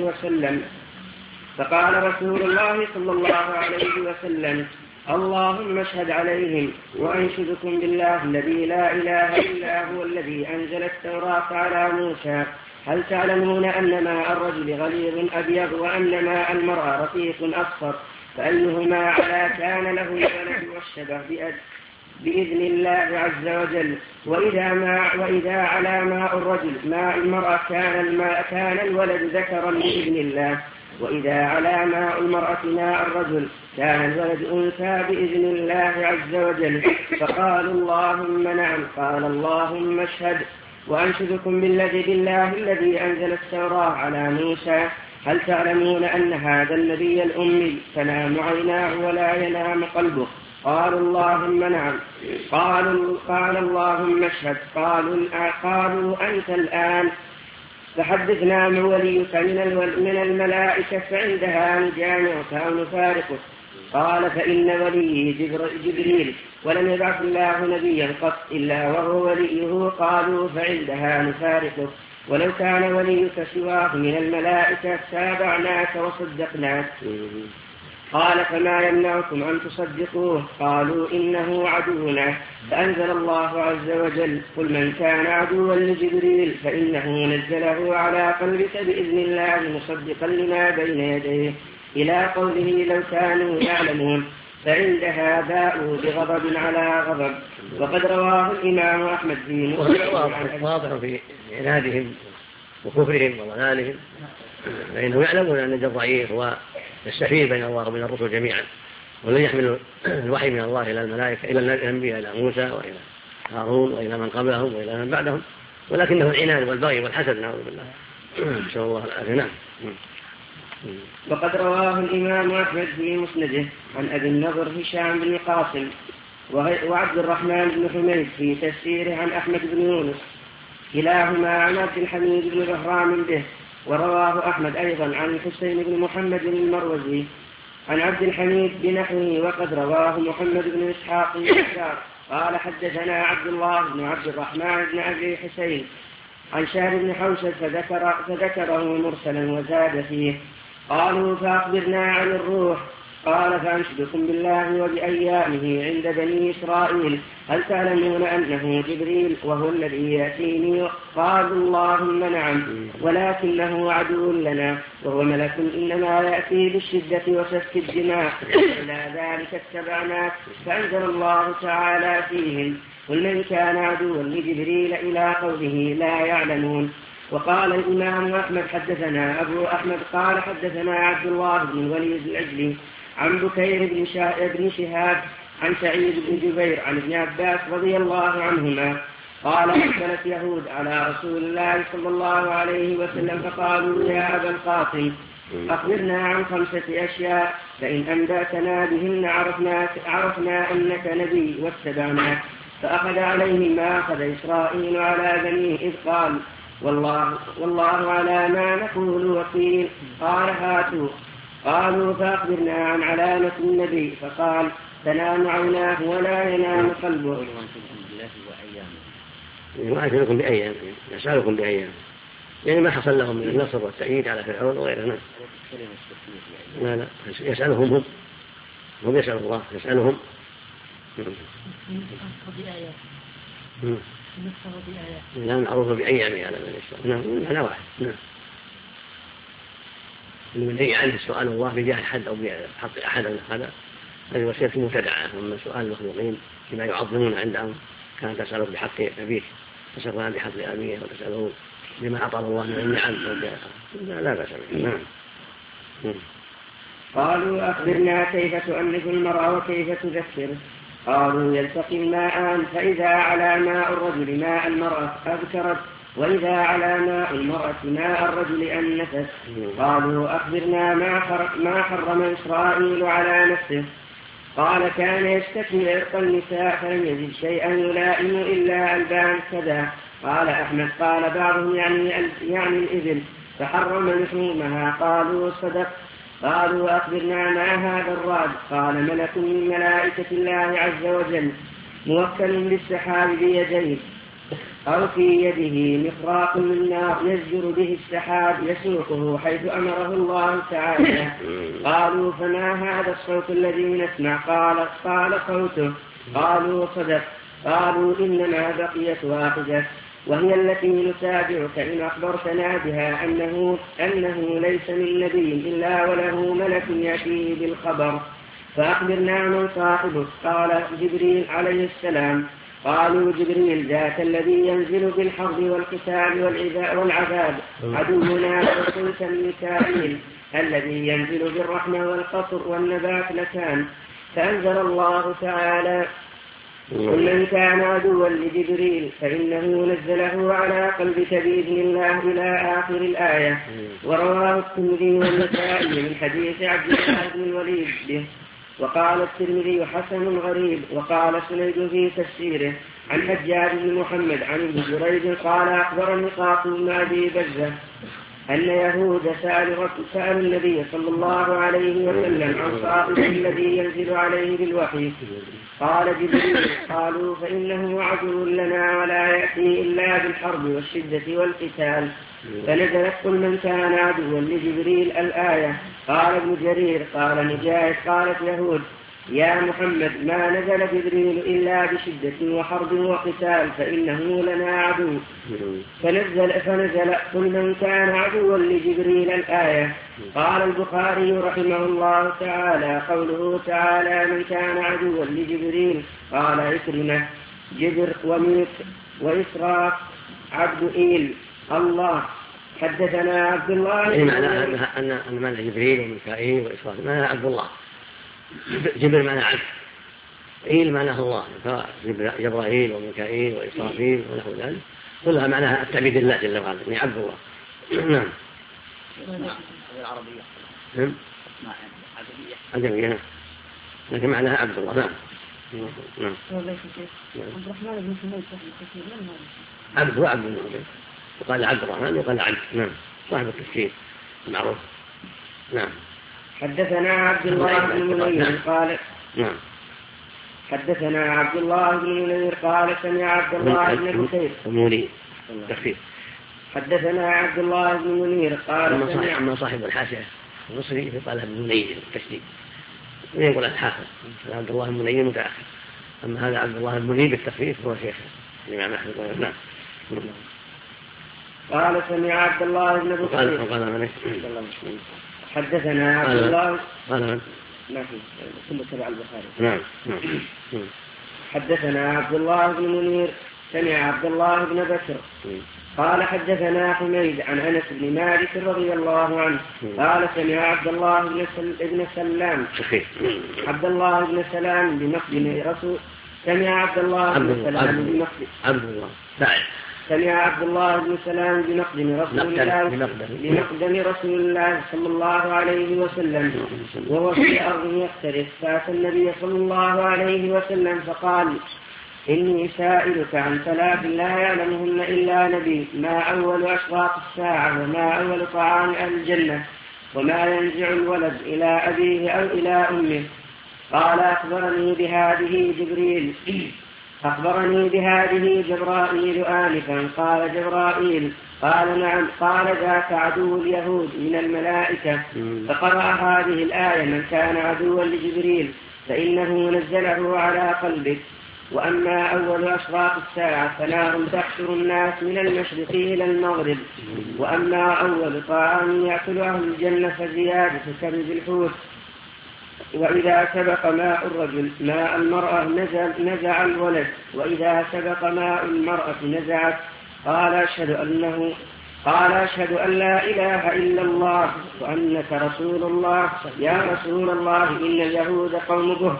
وسلم اللهم اشهد عليهم وأنشدكم بالله الذي لا إله إلا هو الذي أنزل التوراة على موسى هل تعلمون أن ماء الرجل غليظ أبيض وأن ماء المرأة رقيق أصفر فأيهما على كان له الولد والشبه بإذن الله عز وجل. وإذا على ماء الرجل ماء المرأة كان الولد ذكرا بإذن الله، وإذا على ماء المرأة ماء الرجل كان الولد أنثى بإذن الله عز وجل. فقالوا اللهم نعم. قال اللهم اشهد. وأنشدكم بالله الذي أنزل التوراة على موسى، هل تعلمون أن هذا النبي الأمي تنام عيناه ولا ينام قلبه؟ قالوا اللهم نعم. قال اللهم اشهد. قالوا أنت الآن فحدثنا من وليك من الملائكة فعندها نجامعك أو نفارقك. قال فإن ولي جبريل، ولم يبعث الله نبيا قط إلا وهو وليه. قالوا فعندها نفارقك، ولو كان وليك سواه من الملائكة تابعناك وصدقناك. قال فما يمنعكم أن تصدقوه؟ قالوا إنه عدونا. فأنزل الله عز وجل قل من كان عدوا لجبريل فإنه نزله على قلبك بإذن الله مصدقا لما بين يديه إلى قوله لو كانوا يعلمون. فعندها باءوا بغضب على غضب. وقد رواه الإمام أحمد في مسند. واضح في عنادهم وكفرهم وضلالهم، فإنهم يعلمون أن الضعيف والسفيه بين الله وبين الرسل جميعا، ولن يحمل الوحي من الله إلى الملائكة إلى الأنبياء إلى موسى وإلى هارون وإلى من قبلهم وإلى من بعدهم، ولكنه العناد والبغي والحسد نعوذ بالله. نسأل الله العافية. نعم. وقد رواه الإمام أحمد في مسنده عن أبي النضر هشام بن قاسم وعبد الرحمن بن حميد في تفسيره عن أحمد بن يونس كلاهما عن عبد الحميد بن بهرام به. ورواه أحمد أيضا عن الحسين بن محمد المروزي عن عبد الحميد بنحوه. وقد رواه محمد بن إسحاق الشار قال حدثنا عبد الله بن عبد الرحمن بن أبي حسين عن شهر بن حوشب فذكره مرسلا وزاد فيه. قالوا فأخبرنا عن الروح. قال فأنشدكم بالله وبأيامه عند بني إسرائيل، هل تعلمون أنه جبريل وهو الذي يأتيني؟ قالوا اللهم نعم، ولكنه عدو لنا وهو ملك إنما يأتي بالشدة وسفك الدماء، إلى ذلك اتبعناك. فأنزل الله تعالى فيهم قل من كان عدوا لجبريل إلى قوله لا يعلمون. وقال الإمام أحمد حدثنا أبو أحمد قال حدثنا عبد الله بن الوليد العجلي عن بكير بن شهاب عن سعيد بن جبير عن ابن عباس رضي الله عنهما قال أقبلت يهود على رسول الله صلى الله عليه وسلم فقالوا يا أبا القاسم أخبرنا عن 5 أشياء فإن أنبأتنا بهن عرفنا أنك نبي واتبعناك. فأخذ عليهم ما أخذ إسرائيل على بنيه إذ قال والله على ما نقول وكيل. قال هاتوا. قالوا فأخبرنا عن علامة النبي. فقال تنام عيناه ولا ينام قلبه. يؤثركم بأيام، يسألكم بأيام، يعني ما حصل لهم من النصر والتأييد على فرعون وغيره. لا يسألهم هم يسأل الله يسألهم. لا معروف بأيامه على من يسأل. نعم على واحد. نعم من أي عنده سؤال الله بجاه حد أو بحق أحد هذا هذه وسيلة مبتدعة. أما سؤال المخلوقين بما يعظمون عندهم كان تسأله بحق أبيه تسأله بحق أبيه وتسأله بما أعطاه الله من النعم لا بأس به. نعم. قالوا أخبرنا كيف تؤنث المرأة وكيف تذكر؟ قالوا يلتقي الماءان فإذا على ماء الرجل ماء المرأة أذكرت وإذا على ماء المرأة ماء الرجل أنثت. قالوا أخبرنا ما حرم إسرائيل على نفسه؟ قال كان يشتكي عرق النساء فلم يجد شيئا يلائم إلا ألبان كذا. قال أحمد قال بعضهم يعني الإبل فحرم لحومها. قالوا صدق. قالوا أخبرنا ما هذا الرعد؟ قال ملك من ملائكة الله عز وجل موكل بالسحاب بيديه أو في يده مخراق من نار يزجر به السحاب يسوقه حيث أمره الله تعالى. قالوا فما هذا الصوت الذي نسمع؟ قال صوته. قالوا صدق. قالوا إنما بقيت واحدة وهي التي نتابعك إن أخبرتنا بها أنه ليس من نبي إلا وله ملك يأتيه بالخبر فأخبرنا من صاحبك؟ قال جبريل عليه السلام. قالوا جبريل ذاك الذي ينزل بالحرب والقتال والعذاب. عدونا وقلت ميكائيل الذي ينزل بالرحمة والقصر والنبات لكان. فأنزل الله تعالى قل من كان عدوا لجبريل فإنه نزله على قلبك بإذن الله إلى آخر الآية. ورواه الترمذي والنسائي من حديث عبد الله بن الوليد به. وقال الترمذي حسن غريب. وقال سنيد في تفسيره عن حجاج بن محمد عن ابن جريج قال أخبرني قاسم بن أبي بزة أن يهود سألوا النبي صلى الله عليه وسلم عن صاحبه الذي ينزل عليه بالوحي. قال جبريل. قالوا فإنه عدو لنا ولا يأتي إلا بالحرب والشدة والقتال. فنزلت قل من كان عدوا لجبريل الآية. قال ابن جرير قال نجاة قالت يهود يا محمد ما نزل جبريل إلا بشدة وحرب وقتال فإنه لنا عدو. فنزل قل من كان عدوا لجبريل الآية. قال البخاري رحمه الله تعالى قوله تعالى من كان عدوا لجبريل. قال عكرمة جبر وميك وإسراف عبد إيل الله. حدثنا عبد الله معنى أن معنى جبريل وميكائيل وإسراف معنى عبد الله. جبر معنى عبد، إيل معناه الله، جبرائيل وميكائيل وإسرافيل ونحو ذلك كلها معناها التعبيد لله جل وعلا يعني عبد الله. نعم. العربية عجمية لكن معناها عبد الله. نعم. نعم. عبد الرحمن بن حميد عبد وعبد الله وقال عبد الرحمن وقال عبد. نعم صاحب التفسير المعروف. نعم. حدثنا عبد الله بن منير قال نعم. حدثنا عبد الله بن منير قال سمع عبد الله بن بكير منير حدثنا عبد الله بن منير قال أما صاحب الحاشية المصري فقالها بن منير التشديد يقول الحافظ عبد الله بن منير متأخر. أما هذا عبد الله بن منير بالتخفيف هو شيخ الإمام أحمد. نعم. قال سمع عبد الله بن بكير حدثنا عبد الله ما في كله تبع البخاري. نعم. حدثنا عبد الله بن منير سمع عبد الله بن بكر قال حدثنا حميد عن أنس بن مالك رضي الله عنه قال سمع عبد الله بن سلام عبد الله بن سلام بمقدم رسول سمع عبد الله بن سلام بمقدم عبد الله بعد سمع عبد الله بن سلام بمقدم رسول الله صلى الله عليه وسلم وهو في أرض يختلف. فأتى النبي صلى الله عليه وسلم فقال إني سائلك عن ثلاث لا يعلمهن إلا نبي ما أول أشراط الساعة وما أول طعام أهل الجنة وما ينزع الولد إلى أبيه أو إلى أمه. قال أخبرني بهذه جبرائيل آنفا. قال جبرائيل قال نعم. قال ذاك عدو اليهود من الملائكة. فقرأ هذه الآية من كان عدوا لجبريل فإنه نزله على قلبك. وأما أول أشراط الساعة فنار تحشر الناس من المشرق إلى المغرب. وأما أول طعام يأكل أهل الجنة فزيادة كبد الحوت. وإذا سبق ماء الرجل ماء المرأة نزع الولد وإذا سبق ماء المرأة نزعت. قال أشهد أن لا إله إلا الله وأنك رسول الله. يا رسول الله إن اليهود قوم به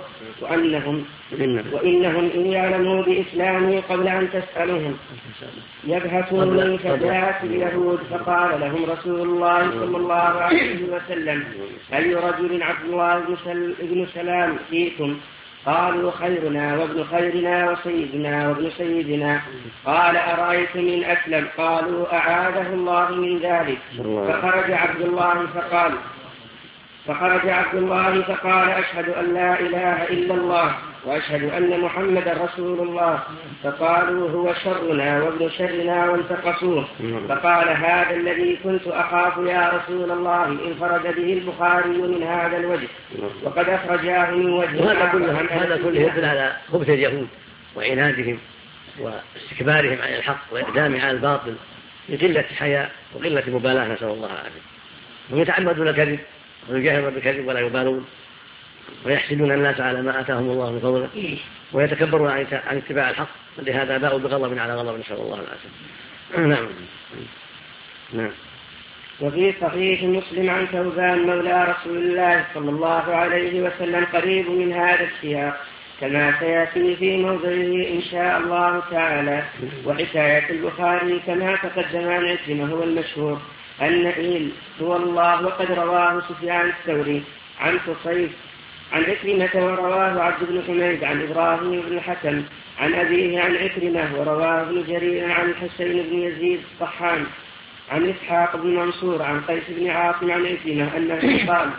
وإنهم إن يعلموا بإسلامه قبل أن تسألهم يبهتون. فجاءت اليهود فقال لهم رسول الله صلى الله عليه وسلم أي رجل عبد الله بن سلام فيكم؟ قالوا خيرنا وابن خيرنا وسيدنا وابن سيدنا. قال أرأيت من أسلم؟ قالوا أعاذه الله من ذلك. فخرج عبد الله فقال أشهد أن لا إله إلا الله وأشهد أن محمد رسول الله. فقالوا هو شرنا وابن شرنا وانتقصوه. فقال هذا الذي كنت أخاف يا رسول الله انفرد به البخاري من هذا الوجه وقد أخرجاه من وجه. هذا كله يدل على خبث اليهود وعنادهم واستكبارهم عن الحق وإقدامهم على الباطل لقلة حياء وقلة مبالاة نسأل الله العافية. هم يتعمدون الكذب ويجاهرون بالكذب ولا يبالون ويحسدون الناس على ما آتاهم الله من فضله ويتكبرون عن اتباع الحق، لهذا باءوا بغضب على غضب، نسأل الله العافية. نعم. وفي صحيح مسلم عن ثوبان مولى رسول الله صلى الله عليه وسلم قريب من هذا السياق كما سيأتي في موضعه إن شاء الله تعالى. وحكاية البخاري كما تقدم عن عكرمة هو المشهور النعيل هو الله، وقد رواه سفيان الثوري عن قصيف عن عكرمة، ورواه عبد بن حميد عن إبراهيم بن الحكم عن أبيه عن عكرمة، ورواه ابن جرير عن الحسين بن يزيد الطحان عن إسحاق بن منصور عن قيس بن عاصم عن عكرمة أنه قال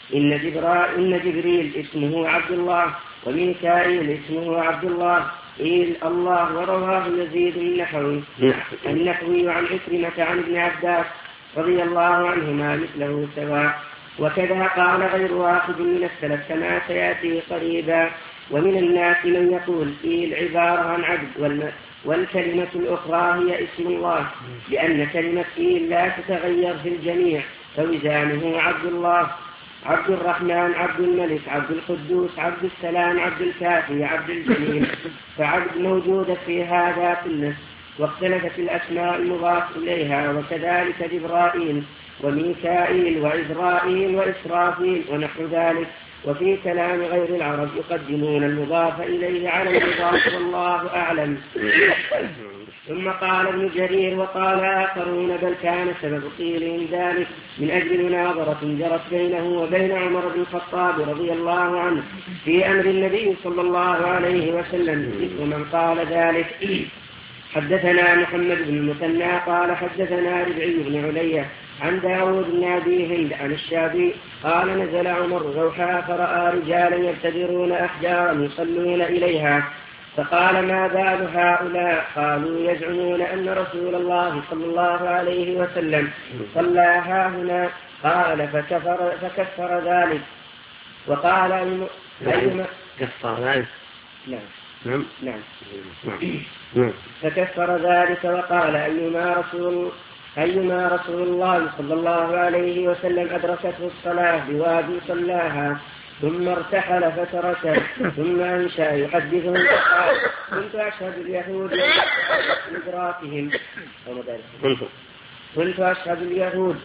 إن جبريل اسمه عبد الله، وميكائيل اسمه عبد الله الله. ورواه يزيد النحوي عن عكرمة عن ابن عباس رضي الله عنهما مثله سواء. وكذا قال غير واحد من السلف كما سيأتي قريبا. ومن الناس من يقول عبارة عن عبد، والكلمة الأخرى هي اسم الله، لأن كلمة لا تتغير في الجميع، فوزانه عبد الله، عبد الرحمن، عبد الملك، عبد القدوس، عبد السلام، عبد الكافي، عبد الجليل، فعبد موجودة في هذا كله. واختلفت الأسماء المضاف إليها، وكذلك جبرائيل وميكائيل وإزرائيل وإسرافيل ونحو ذلك. وفي كلام غير العرب يقدمون المضاف إليه على المضاف والله أعلم. ثم قال ابن جرير وقال آخرون بل كان سبب قيلهم ذلك من أجل مناظرة جرت بينه وبين عمر بن الخطاب رضي الله عنه في أمر النبي صلى الله عليه وسلم، ومن قال ذلك. حدثنا محمد بن المثنى قال حدثنا ربعي بن علية عن داود بن أبي هند عن الشافعي قال نزل عمر روحا فرأى رجالا يبتدرون أحجارا يصلون إليها، فقال ما بال هؤلاء؟ قالوا يزعمون أن رسول الله صلى الله عليه وسلم صلى هاهنا. قال فكفر ذلك وقال أيما كفر ذلك. نعم. فكفر ذلك وقال أيما رسول الله صلى الله عليه وسلم أدركته الصلاة بوادي صلاها ثم ارتحل فتركه ثم أنشأ يحدثهم فقال كنت أشهد اليهود إدراكهم كنت أشهد اليهود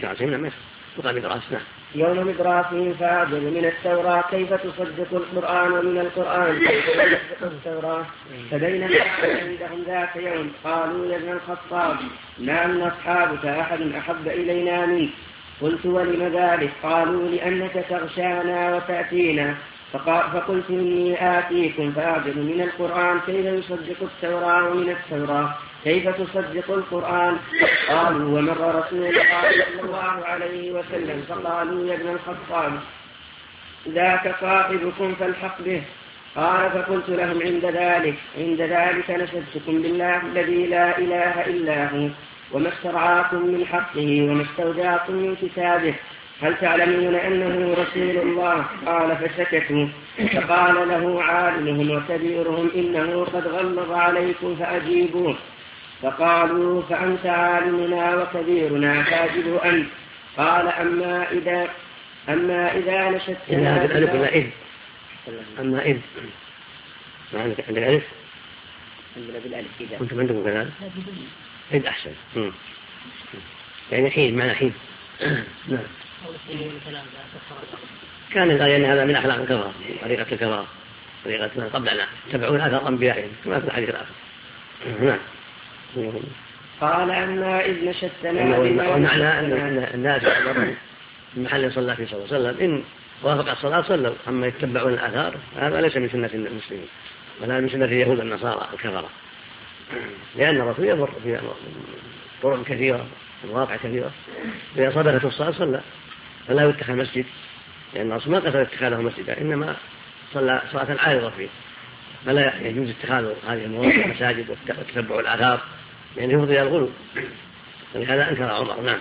يوم مدراسهم فأعجب من التوراة كيف تصدق القرآن ومن القرآن كيف تصدق التوراة. فبينما عندهم ذات يوم قالوا يا ابن الخطاب ما من أصحابك أحد أحب إلينا منك؟ قلت ولم ذلك؟ قالوا لأنك تغشانا وتأتينا. فقلت إني آتيكم فأعجب من القرآن كيف يصدق التوراة ومن التوراة كيف تصدق القرآن؟ قالوا ومر رسول الله صلى الله عليه وسلم فقالوا يا ابن الخطاب ذاك صاحبكم فالحق به. قال فقلت لهم عند ذلك نشدتكم بالله الذي لا إله إلا هو وما استرعاكم من حقه وما استودعكم من كتابه، هل تعلمون أنه رسول الله؟ قال فسكتوا. فقال له عالمهم وكبيرهم إنه قد غلظ عليكم فأجيبوه. فقالوا فأنت عالمنا وكبيرنا فأجب أنت. قال أما إذا نشدتنا أما إذ ما عندك ألف كنت عندكم كذلك إذ أحسن يعني حين معنى حين. نعم. كان الآية أن هذا من أخلاق الكفار، طريقة الكفار، طريقة من قبلنا تبعون آثار أنبيائهم كما في الحديث الآخر. نعم. قال أما إذ نشدتنا ومعنى أن الناس في محل صلى فيه صلى الله عليه وسلم إن وافق الصلاة صلوا، أما يتبعون الآثار هذا ليس من سنة المسلمين ولا من سنة اليهود النصارى الكفرة، لأن الرسول يمر في طرق كثيرة مواقع كثيرة إذا صدقت الصلاة صلى، فلا يتخذ مسجد، لأن الرسول ما قصد اتخاذه مسجدا إنما صلى صلاة عارضة فيه، فلا يجوز اتخاذ هذه المواقع مساجد وتتبع الآثار يعني يفضي الغلو، ولهذا أنكر عمر. نعم.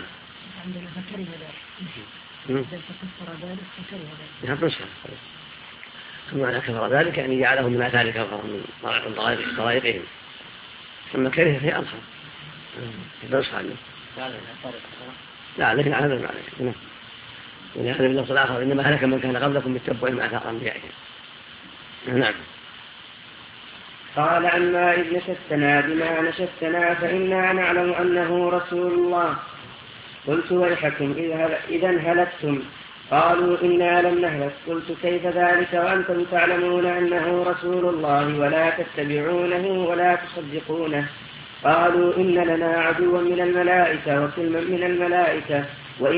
ثم كفر ذلك يعني جعله من آثار كفر من طرائقهم، ثم كره في أرحم يدرس عنه لا لكن على ذلك. ولهذا في النص الآخر إنما هلك من كان قبلكم بالتبع مع آثار أنبيائهم. نعم. قال عما إذ نشدتنا بما نشدتنا فإنا نعلم أنه رسول الله. قلت ويحكم إذا هلكتم. قالوا إنا لم نهلك. قلت كيف ذلك وأنتم تعلمون أنه رسول الله ولا تتبعونه ولا تصدقونه. قالوا إن لنا عدوا من الملائكة وكلما من الملائكة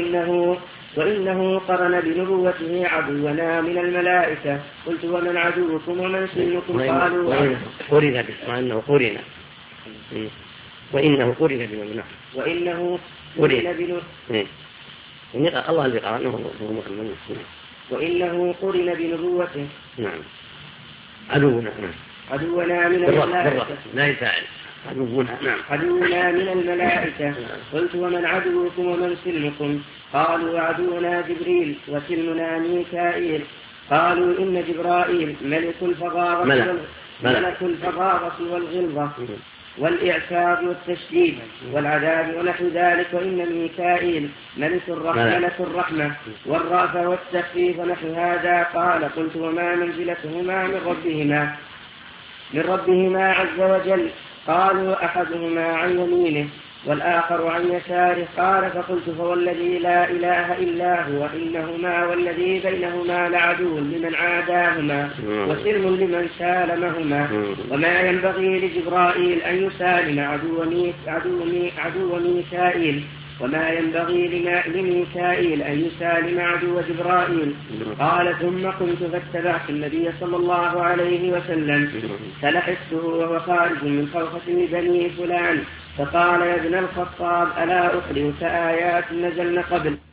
وإنه قرن بنبوته عدونا من الملائكة. قلت ومن عدوكم ومن سنكم؟ قالوا قرن به وأنه قرن وإنه قرن بنبوته وإنه قرن الله اللي قرنه هو محمد. وإنه قرن بنبوته. نعم. عدونا من الملائكة لا يفعل عدونا من الملائكة. قلت ومن عدوكم ومن سلمكم؟ قالوا عدونا جبريل وسلمنا ميكائيل. قالوا إن جبرائيل ملك الفظاظة والغلظة والإعساب والتشديد والعذاب ونحو ذلك. وإن ميكائيل ملك الرحمة والرأفة والتخفيف ونحو هذا. قال قلت وما منزلتهما من ربهما عز وجل؟ قالوا أحدهما عن يمينه والآخر عن يساره. قال فقلت فوالذي لا إله إلا هو إنهما والذي بينهما لعدو لمن عاداهما وسلم لمن سالمهما. وما ينبغي لجبرائيل أن يسالم عدو ميكائيل وما ينبغي لميكائيل أن يسالم عدو جبرائيل. قال ثم قمت فاتبعت النبي صلى الله عليه وسلم فلحقته وهو خارج من خوخة بني فلان فقال يا ابن الخطاب ألا أخبرك آيات نزلن قبل